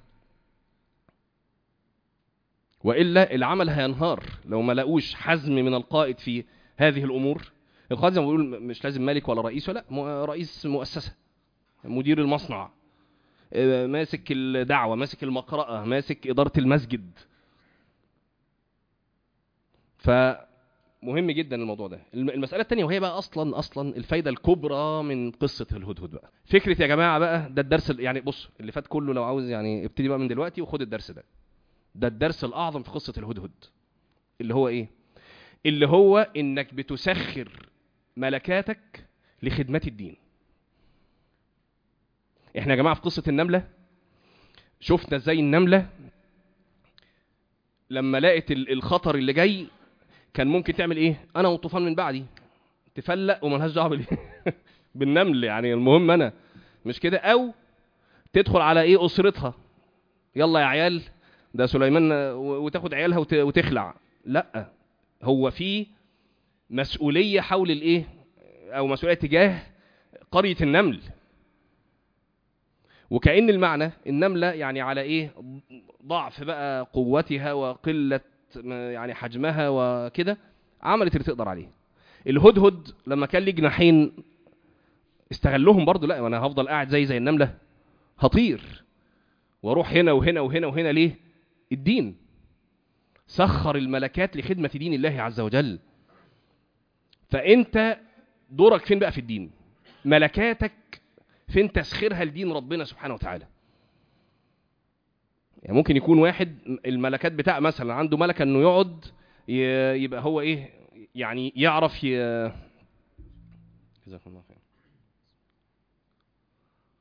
وإلا العمل هينهار لو ما لقوش حزم من القائد في هذه الأمور. القائد زي ما بيقول مش لازم مالك ولا رئيس، ولا رئيس مؤسسة، مدير المصنع، ماسك الدعوة، ماسك المقرأة، ماسك إدارة المسجد. فمهم جدا الموضوع ده. المسألة الثانية وهي بقى أصلا أصلا الفايدة الكبرى من قصة الهدهد بقى، فكرة يا جماعة بقى ده الدرس يعني بص اللي فات كله لو عاوز يعني ابتدي بقى من دلوقتي وخد الدرس ده. ده الدرس الأعظم في قصة الهدهد، اللي هو إيه؟ اللي هو إنك بتسخر ملكاتك لخدمة الدين. إحنا يا جماعة في قصة النملة شفنا إزاي النملة لما لقت الخطر اللي جاي كان ممكن تعمل إيه؟ أنا والطوفان من بعدي، تفلق وملهاش دعوة بالنمل، يعني المهم أنا مش كده، أو تدخل على إيه أسرتها، يلا يا عيال ده سليمان، وتاخد عيالها وتخلع. لا، هو في مسؤولية حول الايه، او مسؤولية تجاه قرية النمل. وكأن المعنى النملة يعني على ايه ضعف بقى قوتها وقلة يعني حجمها وكده، عملت اللي تقدر عليه. الهدهد لما كان ليه جناحين استغلهم برضو، لا وانا هفضل قاعد زي زي النملة؟ هطير واروح هنا وهنا وهنا وهنا. ليه؟ الدين. سخر الملكات لخدمة دين الله عز وجل. فانت دورك فين بقى في الدين؟ ملكاتك فين تسخيرها لدين ربنا سبحانه وتعالى؟ يعني ممكن يكون واحد الملكات بتاع مثلا عنده ملكة انه يقعد يبقى هو ايه يعني يعرف ي... جزاكم الله خير.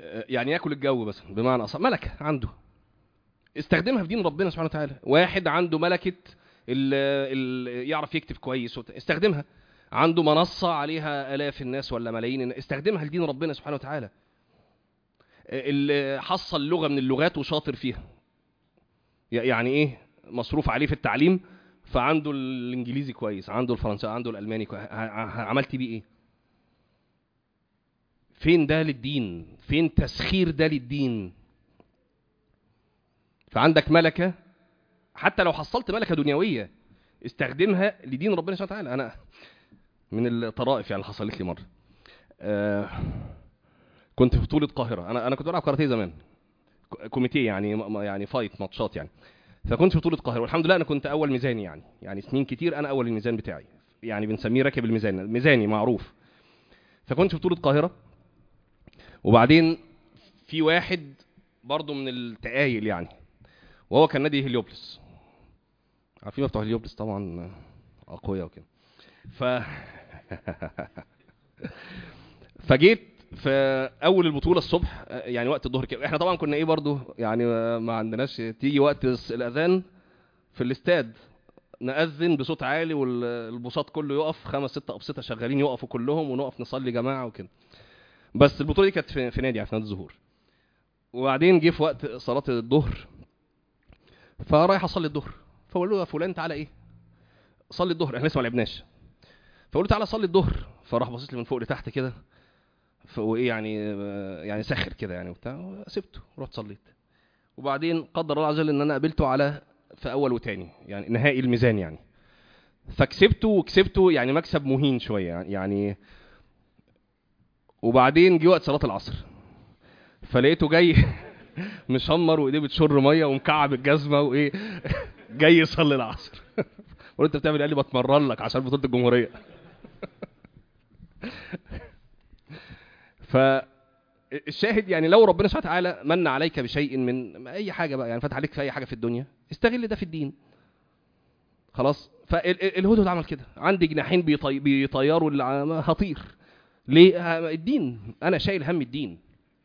يعني ياكل الجو بس بمعنى اصح، ملكه عنده استخدمها في دين ربنا سبحانه وتعالى. واحد عنده ملكه ال ال يعرف يكتب كويس، استخدمها. عنده منصه عليها الاف الناس ولا ملايين، استخدمها لدين ربنا سبحانه وتعالى. اللي حصل لغه من اللغات وشاطر فيها، يعني ايه، مصروف عليه في التعليم، فعنده الانجليزي كويس، عنده الفرنساوي، عنده الالماني كويس، عملت بيه ايه؟ فين ده للدين؟ فين تسخير ده للدين؟ فعندك ملكه، حتى لو حصلت ملكه دنيويه استخدمها لدين ربنا سبحانه وتعالى. انا من الطرائف يعني اللي حصلت لي مره، آه كنت في بطوله القاهره، انا انا كنت بلعب كاراتيه زمان، كوميتيه يعني يعني فايت ماتشات يعني. فكنت في بطوله القاهره والحمد لله انا كنت اول ميزاني، يعني يعني سنين كتير انا اول الميزان بتاعي، يعني بنسميه راكب الميزان، ميزاني معروف. فكنت في بطوله القاهره، وبعدين في واحد برضه من التقايل يعني، وهو كان نادي هليوبلس، عارفين بتوع هليوبلس طبعا اقوياء وكده. ف فجيت في اول البطوله الصبح، يعني وقت الظهر كده، احنا طبعا كنا ايه برضو يعني ما عندناش تيجي وقت الاذان في الاستاد نأذن بصوت عالي والبساط كله يقف، خمس ست ابسطه شغالين يقفوا كلهم ونقف نصلي جماعه وكده. بس البطوله دي كانت في, في نادي، في نادي الزهور. وبعدين جه في وقت صلاه الظهر، فرايح اصلي الظهر، فقول له يا فلان تعالى ايه صلي الظهر، احنا لسه ما لعبناش. فقول له تعالى صلي الظهر، فراح باصص لي من فوق لتحت كده، وايه يعني يعني ساخر كده يعني وبتاع، سبته رحت صليت. وبعدين قدر الله عز وجل ان انا قابلته على في اول وتاني يعني نهائي الميزان يعني، فكسبته وكسبته يعني مكسب مهين شويه يعني. وبعدين جه وقت صلاه العصر، فلقيته جاي مشمر وايديه بتشر ميه ومكعب الجزمه وايه جاي يصلي العصر. قلت انت بتعمل ايه؟ قال لي بتمرن لك عشان بطوله الجمهوريه. فالشاهد يعني لو ربنا سبحانه وتعالى من عليك بشيء من اي حاجه بقى، يعني فتح عليك في اي حاجه في الدنيا، استغل ده في الدين خلاص. فالهدهد عمل كده، عندي جناحين بيطي... بيطيروا اللي هطير ليه؟ الدين، انا شايل هم الدين.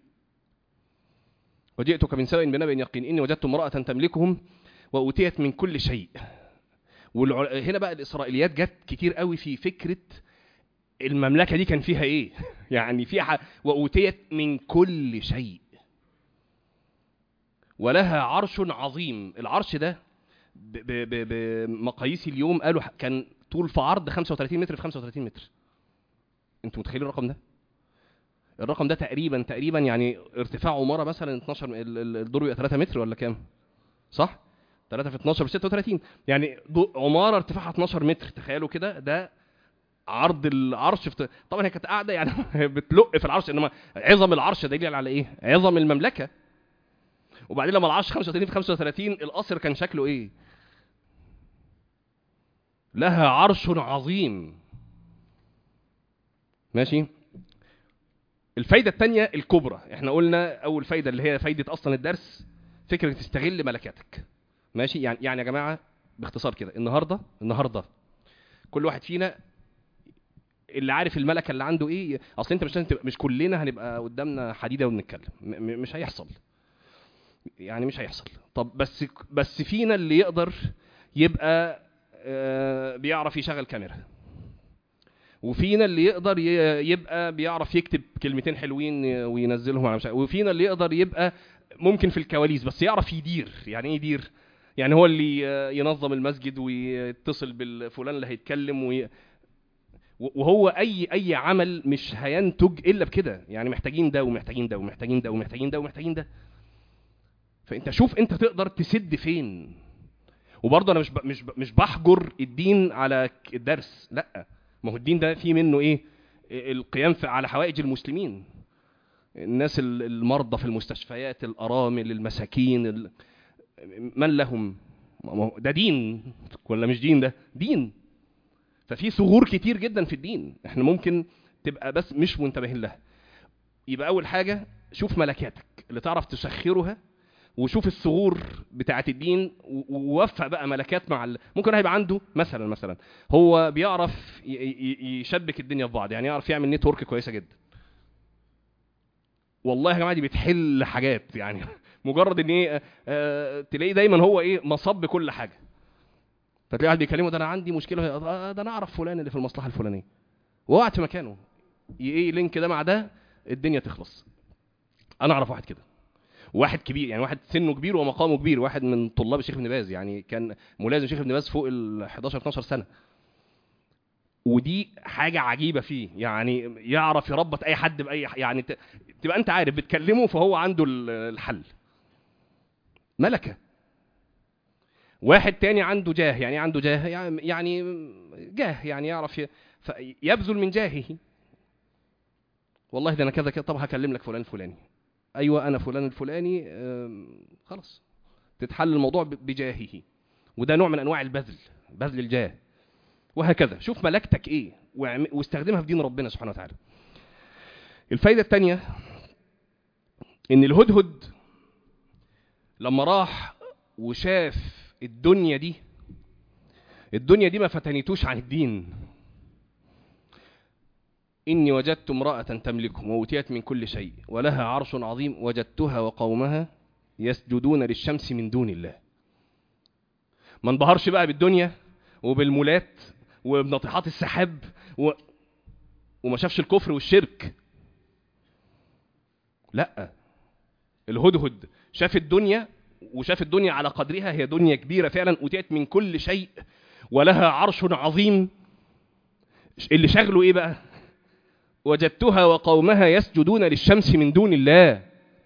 وجئتك من سبأ بنبأ يقين اني وجدت امرأة تملكهم وأوتيت من كل شيء. والع... هنا بقى الاسرائيليات جت كتير قوي في فكره المملكه دي كان فيها ايه. يعني فيها وأوتيت من كل شيء ولها عرش عظيم. العرش ده بمقاييس اليوم قالوا كان طول في عرض خمسة وثلاثين متر في خمسة وثلاثين متر. انتوا متخيلين الرقم ده؟ الرقم ده تقريبا تقريبا يعني ارتفاع عماره مثلا اتناشر، الدور يبقى ثلاثة متر ولا كام؟ صح؟ ثلاثة في اتناشر ب ستة وثلاثين، يعني عماره ارتفاعها اتناشر متر. تخيلوا كده، ده عرض العرش. في طبعا هي كانت قاعده يعني بتلق في العرش، انما عظم العرش دليل على ايه؟ عظم المملكه. وبعدين لما العرش خمسة وثلاثين في خمسة وثلاثين، القصر كان شكله ايه؟ لها عرش عظيم. ماشي. الفايده الثانيه الكبرى، احنا قلنا اول فايده اللي هي فايده اصلا الدرس، فكره تستغل ملكاتك. ماشي. يعني يعني يا جماعه باختصار كده، النهارده النهارده كل واحد فينا اللي عارف الملكه اللي عنده ايه. اصل انت مش مش كلنا هنبقى قدامنا حديده وبنتكلم، مش هيحصل يعني، مش هيحصل. طب بس بس فينا اللي يقدر يبقى بيعرف يشغل كاميرا، وفينا اللي يقدر يبقى بيعرف يكتب كلمتين حلوين وينزلهم على مشاهد، وفينا اللي يقدر يبقى ممكن في الكواليس بس يعرف يدير. يعني ايه يدير؟ يعني هو اللي ينظم المسجد ويتصل بالفلان اللي هيتكلم وي... وهو اي اي عمل مش هينتج الا بكده. يعني محتاجين ده ومحتاجين ده ومحتاجين ده ومحتاجين ده ومحتاجين ده. فانت شوف انت تقدر تسد فين. وبرضه انا مش ب... مش ب... مش بحجر الدين على الدرس، لا، ما هو الدين ده فيه منه ايه؟ القيام على حوائج المسلمين، الناس المرضى في المستشفيات، الارامل، المساكين، ال... من لهم، ده دين ولا مش دين؟ ده دين. ففي ثغور كتير جدا في الدين احنا ممكن تبقى بس مش منتبهين لها. يبقى اول حاجه شوف ملكاتك اللي تعرف تسخرها، وشوف الثغور بتاعه الدين، ووفق بقى ملكات مع ال... ممكن هيبقى عنده مثلا مثلا هو بيعرف يشبك الدنيا في بعض، يعني يعرف يعمل نتورك كويسه جدا، والله يا جماعه دي بتحل حاجات يعني مجرد ان ايه آه تلاقيه دايما هو ايه مصب كل حاجه. فتلاقي واحد بيكلمه ده انا عندي مشكله، آه ده انا اعرف فلان اللي في المصلحه الفلانيه، وقعت في مكانه ايه لينك ده مع ده الدنيا تخلص. انا اعرف واحد كده، واحد كبير يعني، واحد سنه كبير ومقامه كبير، واحد من طلاب الشيخ ابن باز، يعني كان ملازم الشيخ ابن باز فوق ال احداشر اتناشر سنه. ودي حاجه عجيبه فيه، يعني يعرف يربط اي حد باي، يعني تبقى انت عارف بتكلمه فهو عنده الحل. ملكه. واحد تاني عنده جاه، يعني عنده جاه يعني جاه يعني يعرف يبذل من جاهه. والله ده انا كذا كذا، طب هكلم لك فلان الفلاني، ايوه انا فلان الفلاني، خلاص تتحل الموضوع بجاهه. وده نوع من انواع البذل، بذل الجاه. وهكذا شوف ملكتك ايه واستخدمها في دين ربنا سبحانه وتعالى. الفايده الثانيه ان الهدهد لما راح وشاف الدنيا دي، الدنيا دي ما فتنتوش عن الدين. إني وجدت امرأة تملكهم وأوتيت من كل شيء ولها عرش عظيم وجدتها وقومها يسجدون للشمس من دون الله. ما انبهرش بقى بالدنيا وبالمولات وبناطحات السحاب و... وما شافش الكفر والشرك. لا، الهدهد شاف الدنيا وشاف الدنيا على قدرها، هي دنيا كبيرة فعلا، أوتيت من كل شيء ولها عرش عظيم. اللي شغله ايه بقى؟ وجدتها وقومها يسجدون للشمس من دون الله.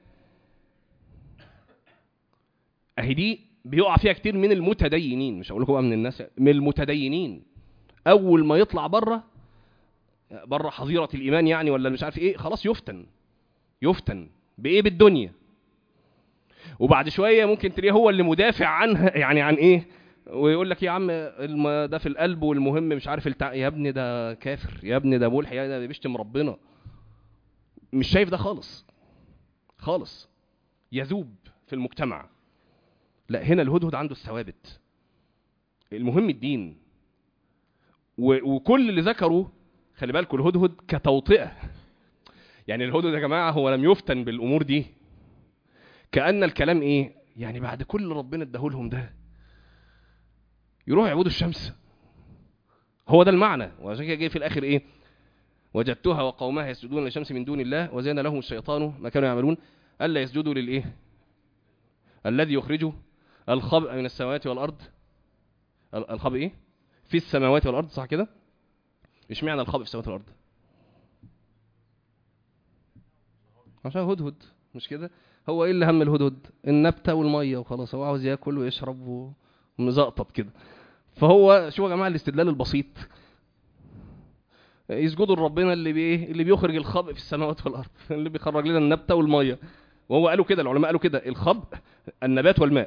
اهي دي بيقع فيها كتير من المتدينين، مش هقول لكم بقى من الناس، من المتدينين. اول ما يطلع بره بره حظيره الايمان يعني، ولا مش عارف ايه، خلاص يفتن يفتن بايه؟ بالدنيا. وبعد شويه ممكن تلاقيه هو اللي مدافع عنها، يعني عن ايه؟ ويقول لك يا عم ده في القلب والمهم مش عارف التع... يا ابني ده كافر، يا ابني ده ملحد، يا ده بيشتم ربنا. مش شايف ده خالص خالص، يذوب في المجتمع. لا، هنا الهدهد عنده الثوابت، المهم الدين. و... وكل اللي ذكره خلي بالكم الهدهد كتوطئة، يعني الهدهد يا جماعة هو لم يفتن بالأمور دي، كأن الكلام ايه يعني بعد كل ربنا اداهولهم ده يروحوا يعبدوا الشمس. هو ده المعنى. وعشان كده جاي في الاخر ايه؟ وجدتها وقومها يسجدون للشمس من دون الله وزين لهم الشيطان ما كانوا يعملون الا يسجدوا للايه؟ الذي يخرجوا الخبء من السماوات والارض. الخبء ايه؟ في السماوات والارض، صح كده؟ ايش معنى الخبء في السماوات والارض؟ عشان هدهد، مش كده؟ هو ايه اللي هم الهدهد؟ النبته والميه وخلاص، هو عاوز ياكل ويشرب ومزقطط كده. فهو شوفوا يا جماعه الاستدلال البسيط، يسجدوا لربنا اللي بايه؟ اللي بيخرج الخبء في السماوات والارض، اللي بيخرج لنا النبته والميه. وهو قالوا كده، العلماء قالوا كده، الخبء النبات والماء.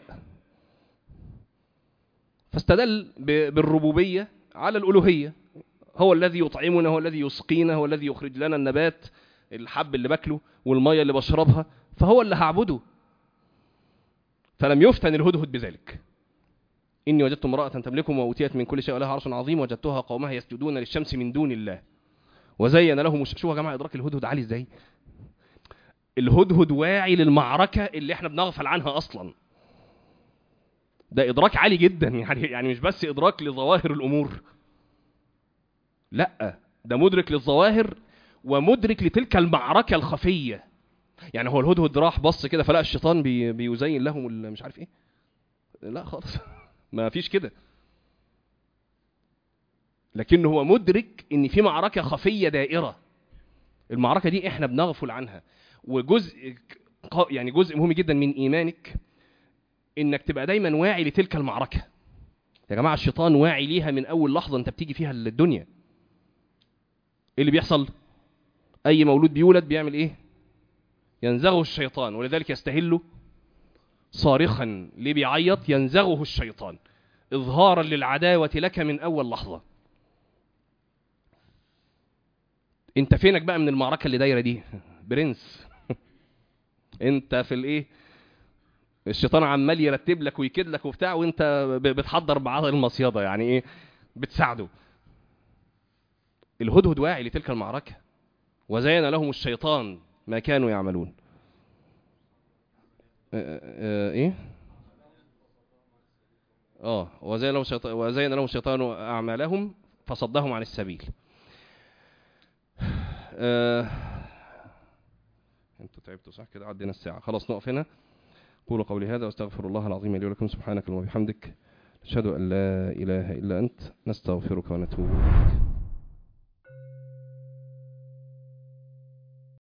فاستدل بالربوبيه على الالوهيه، هو الذي يطعمنا، هو الذي يسقينا، هو الذي يخرج لنا النبات الحب اللي باكله والميه اللي بشربها، فهو اللي هعبده. فلم يفتن الهدهد بذلك. إني وجدت امرأة تملكهم وأوتيت من كل شيء ولها عرش عظيم وجدتها قومها يسجدون للشمس من دون الله وزين لهم. شوفوا يا جماعة إدراك الهدهد عالي إزاي. الهدهد واعي للمعركة اللي احنا بنغفل عنها أصلا. ده إدراك عالي جدا، يعني يعني مش بس إدراك لظواهر الأمور، لا، ده مدرك للظواهر ومدرك لتلك المعركة الخفية. يعني هو الهدهد راح بص كده فلقى الشيطان بي بيزين لهم مش عارف ايه؟ لا خالص ما فيش كده. لكن هو مدرك ان في معركة خفية دائرة، المعركة دي احنا بنغفل عنها. وجزء يعني جزء مهم جدا من ايمانك انك تبقى دايما واعي لتلك المعركة. يا جماعة الشيطان واعي ليها من اول لحظة انت بتيجي فيها الدنيا. ايه اللي بيحصل؟ اي مولود بيولد بيعمل ايه؟ ينزغه الشيطان، ولذلك يستهله صارخا. ليه بيعيط؟ ينزغه الشيطان اظهارا للعداوة لك من اول لحظة. انت فينك بقى من المعركة اللي دايرة دي؟ برنس انت في الايه؟ الشيطان عمال يرتب لك ويكد لك وبتاع، وانت بتحضر بعض المصيدة، يعني ايه؟ بتساعده. الهدهد واعي لتلك المعركة. وزين لهم الشيطان ما كانوا يعملون. آه، آه، ايه اه وزين لهم شيطان وزين لهم الشيطان اعمالهم فصدهم عن السبيل. آه، انتوا تعبتوا صح كده، عدينا الساعة خلاص، نقف هنا. قولوا قولي هذا واستغفر الله العظيم لي ولكم، سبحانك اللهم وبحمدك، نشهد أن لا إله إلا أنت، نستغفرك ونتوب إليك.